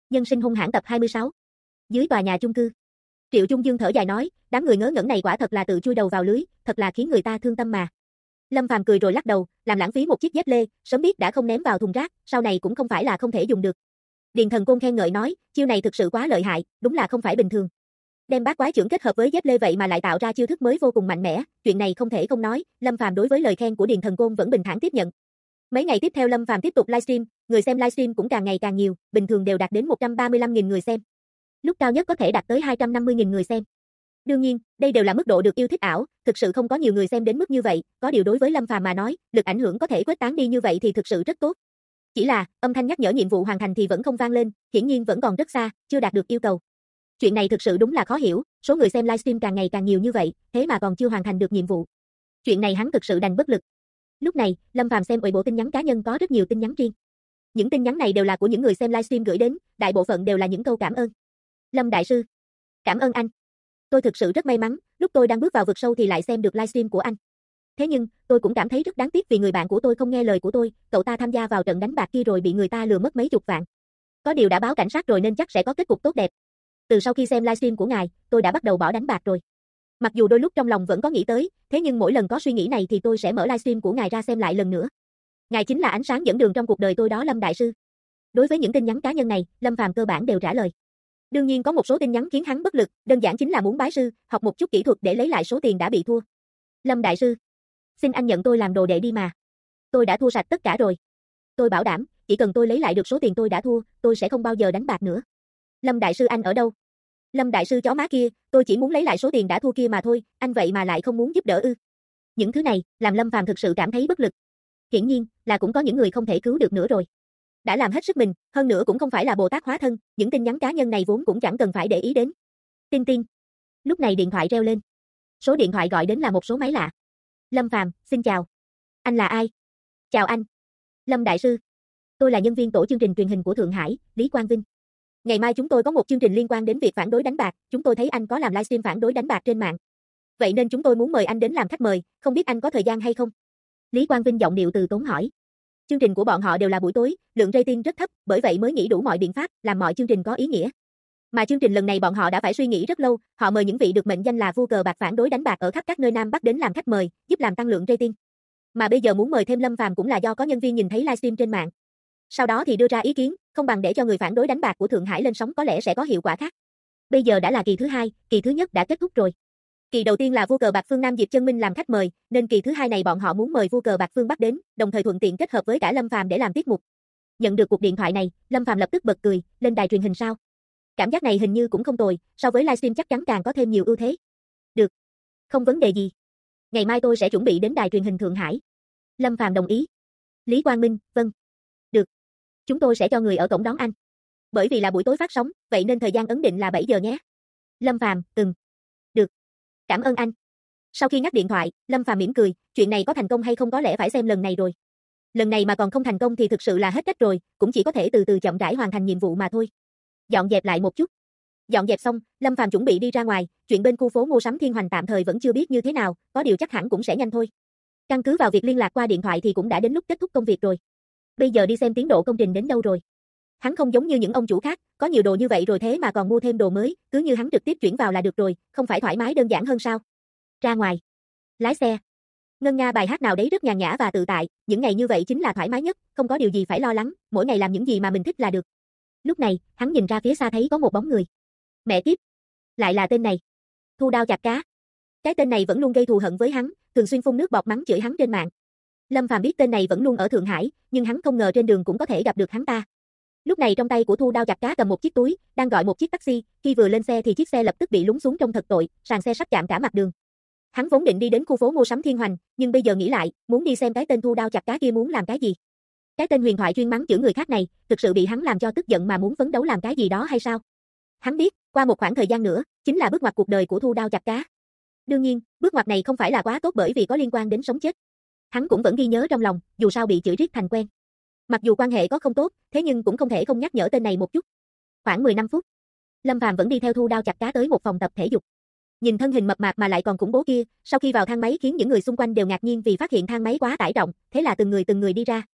Nhân sinh hung hãn tập 26. Dưới tòa nhà chung cư. Triệu Trung Dương thở dài nói, đám người ngớ ngẩn này quả thật là tự chui đầu vào lưới, thật là khiến người ta thương tâm mà. Lâm Phàm cười rồi lắc đầu, làm lãng phí một chiếc dép lê, sớm biết đã không ném vào thùng rác, sau này cũng không phải là không thể dùng được. Điền Thần Côn khen ngợi nói, chiêu này thực sự quá lợi hại, đúng là không phải bình thường. Đem bát quái chưởng kết hợp với dép lê vậy mà lại tạo ra chiêu thức mới vô cùng mạnh mẽ, chuyện này không thể không nói, Lâm Phàm đối với lời khen của Điền Thần Côn vẫn bình thản tiếp nhận. Mấy ngày tiếp theo Lâm Phàm tiếp tục livestream, người xem livestream cũng càng ngày càng nhiều, bình thường đều đạt đến 135.000 người xem. Lúc cao nhất có thể đạt tới 250.000 người xem. Đương nhiên, đây đều là mức độ được yêu thích ảo, thực sự không có nhiều người xem đến mức như vậy, có điều đối với Lâm Phàm mà nói, lực ảnh hưởng có thể khuếch tán đi như vậy thì thực sự rất tốt. Chỉ là, âm thanh nhắc nhở nhiệm vụ hoàn thành thì vẫn không vang lên, hiển nhiên vẫn còn rất xa, chưa đạt được yêu cầu. Chuyện này thực sự đúng là khó hiểu, số người xem livestream càng ngày càng nhiều như vậy, thế mà còn chưa hoàn thành được nhiệm vụ. Chuyện này hắn thực sự đành bất lực. Lúc này, Lâm Phàm xem bộ tin nhắn cá nhân có rất nhiều tin nhắn riêng. Những tin nhắn này đều là của những người xem livestream gửi đến, đại bộ phận đều là những câu cảm ơn. Lâm đại sư, cảm ơn anh. Tôi thực sự rất may mắn, lúc tôi đang bước vào vực sâu thì lại xem được livestream của anh. Thế nhưng, tôi cũng cảm thấy rất đáng tiếc vì người bạn của tôi không nghe lời của tôi, cậu ta tham gia vào trận đánh bạc kia rồi bị người ta lừa mất mấy chục vạn. Có điều đã báo cảnh sát rồi nên chắc sẽ có kết cục tốt đẹp. Từ sau khi xem livestream của ngài, tôi đã bắt đầu bỏ đánh bạc rồi. Mặc dù đôi lúc trong lòng vẫn có nghĩ tới, thế nhưng mỗi lần có suy nghĩ này thì tôi sẽ mở livestream của ngài ra xem lại lần nữa. Ngài chính là ánh sáng dẫn đường trong cuộc đời tôi đó Lâm đại sư. Đối với những tin nhắn cá nhân này, Lâm Phàm cơ bản đều trả lời. Đương nhiên có một số tin nhắn khiến hắn bất lực, đơn giản chính là muốn bái sư, học một chút kỹ thuật để lấy lại số tiền đã bị thua. Lâm đại sư, xin anh nhận tôi làm đồ đệ đi mà. Tôi đã thua sạch tất cả rồi. Tôi bảo đảm, chỉ cần tôi lấy lại được số tiền tôi đã thua, tôi sẽ không bao giờ đánh bạc nữa. Lâm đại sư anh ở đâu? Lâm đại sư chó má kia, tôi chỉ muốn lấy lại số tiền đã thua kia mà thôi, anh vậy mà lại không muốn giúp đỡ ư? Những thứ này, làm Lâm Phàm thực sự cảm thấy bất lực. Hiển nhiên, là cũng có những người không thể cứu được nữa rồi. Đã làm hết sức mình, hơn nữa cũng không phải là Bồ Tát hóa thân, những tin nhắn cá nhân này vốn cũng chẳng cần phải để ý đến. Tin tin. Lúc này điện thoại reo lên. Số điện thoại gọi đến là một số máy lạ. Lâm Phàm, xin chào. Anh là ai? Chào anh. Lâm đại sư. Tôi là nhân viên tổ chương trình truyền hình của Thượng Hải, Lý Quang Vinh. Ngày mai chúng tôi có một chương trình liên quan đến việc phản đối đánh bạc, chúng tôi thấy anh có làm livestream phản đối đánh bạc trên mạng. Vậy nên chúng tôi muốn mời anh đến làm khách mời, không biết anh có thời gian hay không? Lý Quang Vinh giọng điệu từ tốn hỏi. Chương trình của bọn họ đều là buổi tối, lượng rating rất thấp, bởi vậy mới nghĩ đủ mọi biện pháp, làm mọi chương trình có ý nghĩa. Mà chương trình lần này bọn họ đã phải suy nghĩ rất lâu, họ mời những vị được mệnh danh là vua cờ bạc phản đối đánh bạc ở khắp các nơi Nam Bắc đến làm khách mời, giúp làm tăng lượng rating. Mà bây giờ muốn mời thêm Lâm Phàm cũng là do có nhân viên nhìn thấy livestream trên mạng. Sau đó thì đưa ra ý kiến, không bằng để cho người phản đối đánh bạc của Thượng Hải lên sóng có lẽ sẽ có hiệu quả khác. Bây giờ đã là kỳ thứ hai, kỳ thứ nhất đã kết thúc rồi. Kỳ đầu tiên là vua cờ bạc phương Nam Diệp Chân Minh làm khách mời, nên kỳ thứ hai này bọn họ muốn mời vua cờ bạc phương Bắc đến, đồng thời thuận tiện kết hợp với cả Lâm Phàm để làm tiết mục. Nhận được cuộc điện thoại này, Lâm Phàm lập tức bật cười, lên đài truyền hình sao? Cảm giác này hình như cũng không tồi, so với livestream chắc chắn càng có thêm nhiều ưu thế. Được, không vấn đề gì. Ngày mai tôi sẽ chuẩn bị đến đài truyền hình Thượng Hải. Lâm Phàm đồng ý. Lý Quang Minh, vâng. Được. Chúng tôi sẽ cho người ở cổng đón anh. Bởi vì là buổi tối phát sóng, vậy nên thời gian ấn định là 7 giờ nhé. Lâm Phàm, được. Cảm ơn anh. Sau khi ngắt điện thoại, Lâm Phàm mỉm cười, chuyện này có thành công hay không có lẽ phải xem lần này rồi. Lần này mà còn không thành công thì thực sự là hết cách rồi, cũng chỉ có thể từ từ chậm rãi hoàn thành nhiệm vụ mà thôi. Dọn dẹp lại một chút. Dọn dẹp xong, Lâm Phàm chuẩn bị đi ra ngoài, chuyện bên khu phố mua sắm Thiên Hoành tạm thời vẫn chưa biết như thế nào, có điều chắc hẳn cũng sẽ nhanh thôi. Căn cứ vào việc liên lạc qua điện thoại thì cũng đã đến lúc kết thúc công việc rồi. Bây giờ đi xem tiến độ công trình đến đâu rồi. Hắn không giống như những ông chủ khác, có nhiều đồ như vậy rồi thế mà còn mua thêm đồ mới, cứ như hắn trực tiếp chuyển vào là được rồi, không phải thoải mái đơn giản hơn sao? Ra ngoài. Lái xe. Ngân nga bài hát nào đấy rất nhàn nhã và tự tại, những ngày như vậy chính là thoải mái nhất, không có điều gì phải lo lắng, mỗi ngày làm những gì mà mình thích là được. Lúc này, hắn nhìn ra phía xa thấy có một bóng người. Mẹ kiếp, lại là tên này. Thu Đao Chặt Cá. Cái tên này vẫn luôn gây thù hận với hắn, thường xuyên phun nước bọt mắng chửi hắn trên mạng. Lâm Phàm biết tên này vẫn luôn ở Thượng Hải, nhưng hắn không ngờ trên đường cũng có thể gặp được hắn ta. Lúc này trong tay của Thu Đao Chặt Cá cầm một chiếc túi, đang gọi một chiếc taxi, khi vừa lên xe thì chiếc xe lập tức bị lún xuống trông thật tội, sàn xe sắp chạm cả mặt đường. Hắn vốn định đi đến khu phố mua sắm Thiên Hoành, nhưng bây giờ nghĩ lại, muốn đi xem cái tên Thu Đao Chặt Cá kia muốn làm cái gì. Cái tên huyền thoại chuyên mắng chửi người khác này, thực sự bị hắn làm cho tức giận mà muốn phấn đấu làm cái gì đó hay sao? Hắn biết, qua một khoảng thời gian nữa, chính là bước ngoặt cuộc đời của Thu Đao Chặt Cá. Đương nhiên, bước ngoặt này không phải là quá tốt bởi vì có liên quan đến sống chết. Hắn cũng vẫn ghi nhớ trong lòng, dù sao bị chửi riết thành quen. Mặc dù quan hệ có không tốt, thế nhưng cũng không thể không nhắc nhở tên này một chút. Khoảng 15 phút, Lâm Phàm vẫn đi theo Thu Đao Chặt Cá tới một phòng tập thể dục. Nhìn thân hình mập mạp mà lại còn khủng bố kia, sau khi vào thang máy khiến những người xung quanh đều ngạc nhiên vì phát hiện thang máy quá tải trọng, thế là từng người đi ra.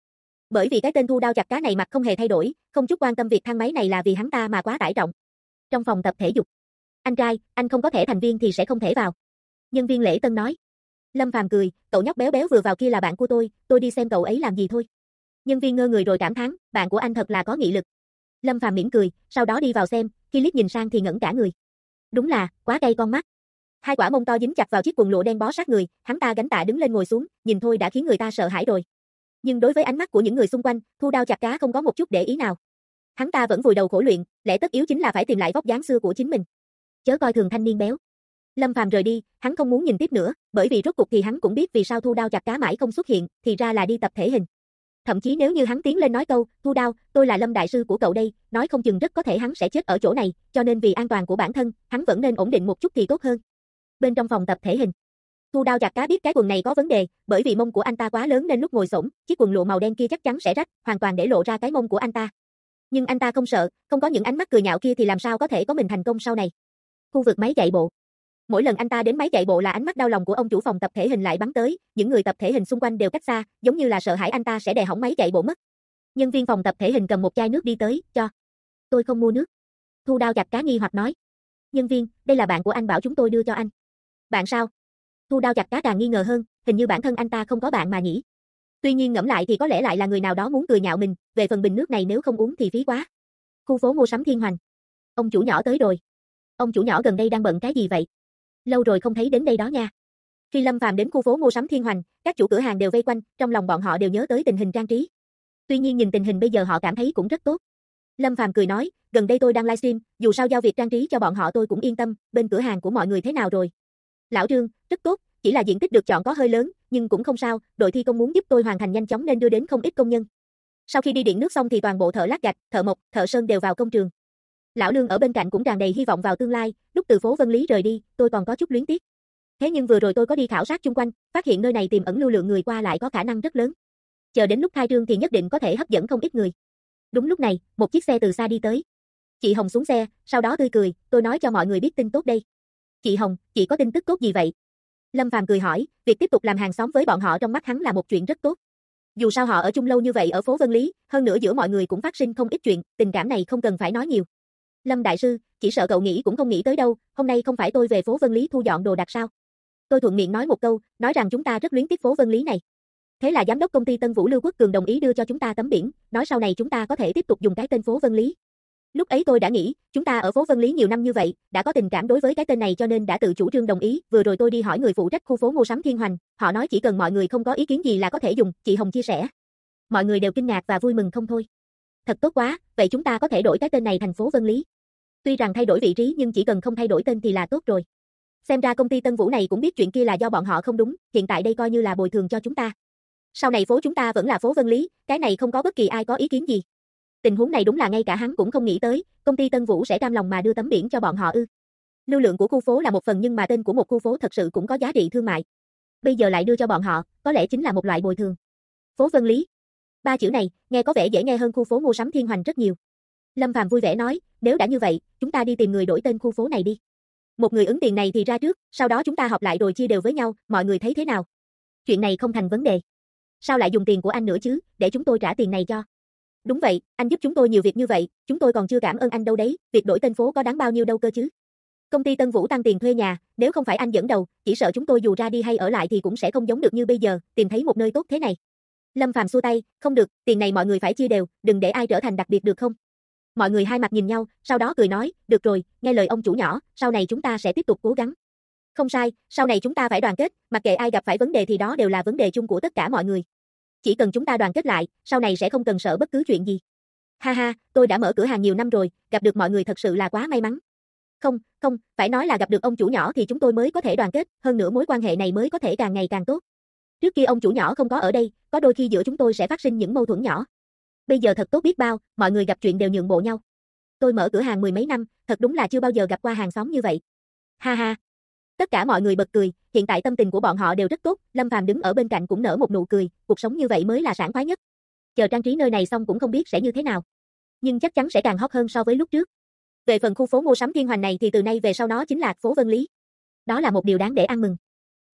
Bởi vì cái tên Thu Đao Chặt Cá này mặt không hề thay đổi, không chút quan tâm việc thang máy này là vì hắn ta mà quá tải trọng. Trong phòng tập thể dục. Anh trai, anh không có thẻ thành viên thì sẽ không thể vào. Nhân viên lễ tân nói. Lâm Phàm cười, cậu nhóc béo béo vừa vào kia là bạn của tôi đi xem cậu ấy làm gì thôi. Nhân viên ngơ người rồi cảm thán, bạn của anh thật là có nghị lực. Lâm Phàm mỉm cười, sau đó đi vào xem, khi liếc nhìn sang thì ngẩn cả người. Đúng là, quá cay con mắt. Hai quả mông to dính chặt vào chiếc quần lụa đen bó sát người, hắn ta gánh tạ đứng lên ngồi xuống, nhìn thôi đã khiến người ta sợ hãi rồi. Nhưng đối với ánh mắt của những người xung quanh, Thu Đao Chặt Cá không có một chút để ý nào. Hắn ta vẫn vùi đầu khổ luyện, lẽ tất yếu chính là phải tìm lại vóc dáng xưa của chính mình. Chớ coi thường thanh niên béo. Lâm Phàm rời đi, hắn không muốn nhìn tiếp nữa, bởi vì rốt cuộc thì hắn cũng biết vì sao Thu Đao Chặt Cá mãi không xuất hiện, thì ra là đi tập thể hình. Thậm chí nếu như hắn tiến lên nói câu, Thu Đao, tôi là Lâm đại sư của cậu đây, nói không chừng rất có thể hắn sẽ chết ở chỗ này, cho nên vì an toàn của bản thân, hắn vẫn nên ổn định một chút thì tốt hơn. Bên trong phòng tập thể hình, Thu Đao Chặt Cá biết cái quần này có vấn đề, bởi vì mông của anh ta quá lớn nên lúc ngồi xổm, chiếc quần lụa màu đen kia chắc chắn sẽ rách, hoàn toàn để lộ ra cái mông của anh ta. Nhưng anh ta không sợ, không có những ánh mắt cười nhạo kia thì làm sao có thể có mình thành công sau này. Khu vực máy chạy bộ. Mỗi lần anh ta đến máy chạy bộ là ánh mắt đau lòng của ông chủ phòng tập thể hình lại bắn tới, những người tập thể hình xung quanh đều cách xa, giống như là sợ hãi anh ta sẽ đè hỏng máy chạy bộ mất. Nhân viên phòng tập thể hình cầm một chai nước đi tới, cho. Tôi không mua nước. Thu Đao Chặt Cá nghi hoặc nói. Nhân viên, đây là bạn của anh bảo chúng tôi đưa cho anh. Bạn sao? Thu Đao Chặt Cá càng nghi ngờ hơn, hình như bản thân anh ta không có bạn mà nhỉ. Tuy nhiên ngẫm lại thì có lẽ lại là người nào đó muốn cười nhạo mình, về phần bình nước này nếu không uống thì phí quá. Khu phố mua sắm Thiên Hoành. Ông chủ nhỏ tới rồi. Ông chủ nhỏ gần đây đang bận cái gì vậy? Lâu rồi không thấy đến đây đó nha. Khi Lâm Phàm đến khu phố mua sắm Thiên Hoành, các chủ cửa hàng đều vây quanh, trong lòng bọn họ đều nhớ tới tình hình trang trí. Tuy nhiên nhìn tình hình bây giờ họ cảm thấy cũng rất tốt. Lâm Phàm cười nói, gần đây tôi đang livestream, dù sao giao việc trang trí cho bọn họ tôi cũng yên tâm, bên cửa hàng của mọi người thế nào rồi? Lão Trương, rất tốt, chỉ là diện tích được chọn có hơi lớn, nhưng cũng không sao, đội thi công muốn giúp tôi hoàn thành nhanh chóng nên đưa đến không ít công nhân. Sau khi đi điện nước xong thì toàn bộ thợ lát gạch, thợ mộc, thợ sơn đều vào công trường. Lão Lương ở bên cạnh cũng tràn đầy hy vọng vào tương lai, lúc từ phố Vân Lý rời đi, tôi còn có chút luyến tiếc. Thế nhưng vừa rồi tôi có đi khảo sát chung quanh, phát hiện nơi này tiềm ẩn lưu lượng người qua lại có khả năng rất lớn. Chờ đến lúc khai trương thì nhất định có thể hấp dẫn không ít người. Đúng lúc này, một chiếc xe từ xa đi tới. Chị Hồng xuống xe, sau đó tươi cười, tôi nói cho mọi người biết tin tốt đây. Chị Hồng, chị có tin tức tốt gì vậy? Lâm Phàm cười hỏi, việc tiếp tục làm hàng xóm với bọn họ trong mắt hắn là một chuyện rất tốt. Dù sao họ ở chung lâu như vậy ở phố Vân Lý, hơn nữa giữa mọi người cũng phát sinh không ít chuyện, tình cảm này không cần phải nói nhiều. Lâm đại sư, chỉ sợ cậu nghĩ cũng không nghĩ tới đâu, hôm nay không phải tôi về phố Vân Lý thu dọn đồ đạc sao? Tôi thuận miệng nói một câu, nói rằng chúng ta rất luyến tiếc phố Vân Lý này. Thế là giám đốc công ty Tân Vũ Lưu Quốc Cường đồng ý đưa cho chúng ta tấm biển, nói sau này chúng ta có thể tiếp tục dùng cái tên phố Vân Lý. Lúc ấy tôi đã nghĩ, chúng ta ở phố Vân Lý nhiều năm như vậy, đã có tình cảm đối với cái tên này cho nên đã tự chủ trương đồng ý, vừa rồi tôi đi hỏi người phụ trách khu phố mua sắm Thiên Hoành, họ nói chỉ cần mọi người không có ý kiến gì là có thể dùng, chị Hồng chia sẻ. Mọi người đều kinh ngạc và vui mừng không thôi. Thật tốt quá, vậy chúng ta có thể đổi cái tên này thành phố Vân Lý. Tuy rằng thay đổi vị trí nhưng chỉ cần không thay đổi tên thì là tốt rồi. Xem ra công ty Tân Vũ này cũng biết chuyện kia là do bọn họ không đúng, hiện tại đây coi như là bồi thường cho chúng ta. Sau này phố chúng ta vẫn là phố Vân Lý, cái này không có bất kỳ ai có ý kiến gì. Tình huống này đúng là ngay cả hắn cũng không nghĩ tới, công ty Tân Vũ sẽ cam lòng mà đưa tấm biển cho bọn họ ư? Lưu lượng của khu phố là một phần nhưng mà tên của một khu phố thật sự cũng có giá trị thương mại. Bây giờ lại đưa cho bọn họ, có lẽ chính là một loại bồi thường. Phố Vân Lý. Ba chữ này, nghe có vẻ dễ nghe hơn khu phố mua sắm Thiên Hoành rất nhiều. Lâm Phàm vui vẻ nói, nếu đã như vậy, chúng ta đi tìm người đổi tên khu phố này đi. Một người ứng tiền này thì ra trước, sau đó chúng ta họp lại rồi chia đều với nhau, mọi người thấy thế nào? Chuyện này không thành vấn đề. Sao lại dùng tiền của anh nữa chứ, để chúng tôi trả tiền này cho? Đúng vậy, anh giúp chúng tôi nhiều việc như vậy, chúng tôi còn chưa cảm ơn anh đâu đấy, việc đổi tên phố có đáng bao nhiêu đâu cơ chứ. Công ty Tân Vũ tăng tiền thuê nhà, nếu không phải anh dẫn đầu, chỉ sợ chúng tôi dù ra đi hay ở lại thì cũng sẽ không giống được như bây giờ, tìm thấy một nơi tốt thế này. Lâm Phàm xua tay, không được, tiền này mọi người phải chia đều, đừng để ai trở thành đặc biệt được không? Mọi người hai mặt nhìn nhau, sau đó cười nói, được rồi, nghe lời ông chủ nhỏ, sau này chúng ta sẽ tiếp tục cố gắng. Không sai, sau này chúng ta phải đoàn kết, mặc kệ ai gặp phải vấn đề thì đó đều là vấn đề chung của tất cả mọi người. Chỉ cần chúng ta đoàn kết lại, sau này sẽ không cần sợ bất cứ chuyện gì. Ha ha, tôi đã mở cửa hàng nhiều năm rồi, gặp được mọi người thật sự là quá may mắn. Không, phải nói là gặp được ông chủ nhỏ thì chúng tôi mới có thể đoàn kết, hơn nữa mối quan hệ này mới có thể càng ngày càng tốt. Trước kia ông chủ nhỏ không có ở đây, có đôi khi giữa chúng tôi sẽ phát sinh những mâu thuẫn nhỏ. Bây giờ thật tốt biết bao, mọi người gặp chuyện đều nhượng bộ nhau. Tôi mở cửa hàng mười mấy năm, thật đúng là chưa bao giờ gặp qua hàng xóm như vậy. Ha ha. Tất cả mọi người bật cười, hiện tại tâm tình của bọn họ đều rất tốt, Lâm Phàm đứng ở bên cạnh cũng nở một nụ cười, cuộc sống như vậy mới là sảng khoái nhất. Chờ trang trí nơi này xong cũng không biết sẽ như thế nào, nhưng chắc chắn sẽ càng hot hơn so với lúc trước. Về phần khu phố mua sắm Thiên Hoành này thì từ nay về sau nó chính là phố Vân Lý. Đó là một điều đáng để ăn mừng.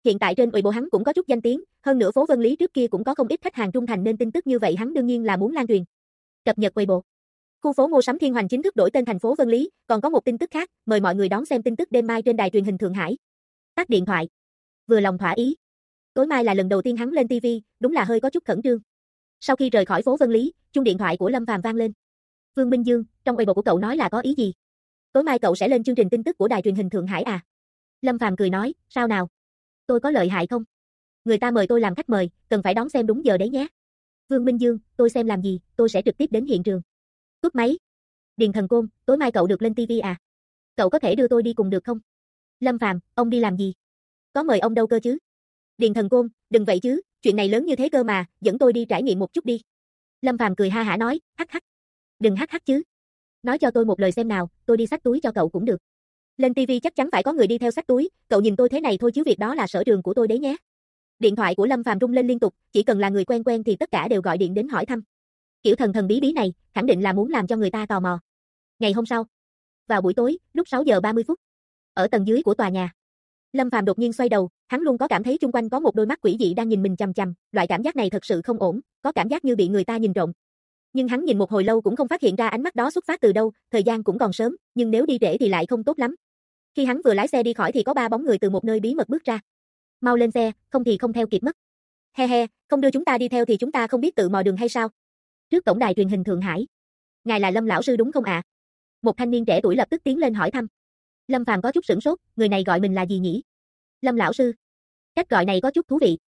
Hiện tại trên Weibo hắn cũng có chút danh tiếng, hơn nữa phố Vân Lý trước kia cũng có không ít khách hàng trung thành nên tin tức như vậy hắn đương nhiên là muốn lan truyền. Cập nhật Weibo. Khu phố mua sắm Thiên Hoành chính thức đổi tên thành phố Vân Lý, còn có một tin tức khác, mời mọi người đón xem tin tức đêm mai trên đài truyền hình Thượng Hải. Tắt điện thoại. Vừa lòng thỏa ý. Tối mai là lần đầu tiên hắn lên TV, đúng là hơi có chút khẩn trương. Sau khi rời khỏi phố Vân Lý, chuông điện thoại của Lâm Phàm vang lên. Vương Minh Dương, trong Weibo của cậu nói là có ý gì? Tối mai cậu sẽ lên chương trình tin tức của đài truyền hình Thượng Hải à? Lâm Phàm cười nói, sao nào? Tôi có lợi hại không? Người ta mời tôi làm khách mời, cần phải đón xem đúng giờ đấy nhé. Vương Minh Dương, tôi xem làm gì, tôi sẽ trực tiếp đến hiện trường. Cúp máy. Điền Thần Côn, tối mai cậu được lên TV à? Cậu có thể đưa tôi đi cùng được không? Lâm Phàm, ông đi làm gì? Có mời ông đâu cơ chứ? Điền Thần Côn, đừng vậy chứ, chuyện này lớn như thế cơ mà, dẫn tôi đi trải nghiệm một chút đi. Lâm Phàm cười ha hả nói, hắc hắc. Đừng hắc hắc chứ. Nói cho tôi một lời xem nào, tôi đi xách túi cho cậu cũng được. Lên TV chắc chắn phải có người đi theo xách túi, cậu nhìn tôi thế này thôi chứ việc đó là sở trường của tôi đấy nhé. Điện thoại của Lâm Phàm rung lên liên tục, chỉ cần là người quen quen thì tất cả đều gọi điện đến hỏi thăm. Kiểu thần thần bí bí này, khẳng định là muốn làm cho người ta tò mò. Ngày hôm sau, vào buổi tối, lúc 6 giờ 30 phút, ở tầng dưới của tòa nhà, Lâm Phàm đột nhiên xoay đầu, hắn luôn có cảm thấy chung quanh có một đôi mắt quỷ dị đang nhìn mình chằm chằm, loại cảm giác này thật sự không ổn, có cảm giác như bị người ta nhìn trộm. Nhưng hắn nhìn một hồi lâu cũng không phát hiện ra ánh mắt đó xuất phát từ đâu, thời gian cũng còn sớm, nhưng nếu đi trễ thì lại không tốt lắm. Khi hắn vừa lái xe đi khỏi thì có 3 bóng người từ một nơi bí mật bước ra. Mau lên xe, không thì không theo kịp mất. He he, không đưa chúng ta đi theo thì chúng ta không biết tự mò đường hay sao? Trước cổng đài truyền hình Thượng Hải. Ngài là Lâm lão sư đúng không ạ? Một thanh niên trẻ tuổi lập tức tiến lên hỏi thăm. Lâm Phàm có chút sửng sốt, người này gọi mình là gì nhỉ? Lâm lão sư. Cách gọi này có chút thú vị.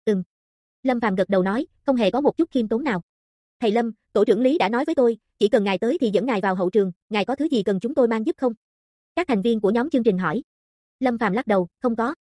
Lâm Phàm gật đầu nói, không hề có một chút khiêm tốn nào. Thầy Lâm, tổ trưởng Lý đã nói với tôi, chỉ cần ngài tới thì dẫn ngài vào hậu trường, ngài có thứ gì cần chúng tôi mang giúp không? Các thành viên của nhóm chương trình hỏi. Lâm Phàm lắc đầu, không có.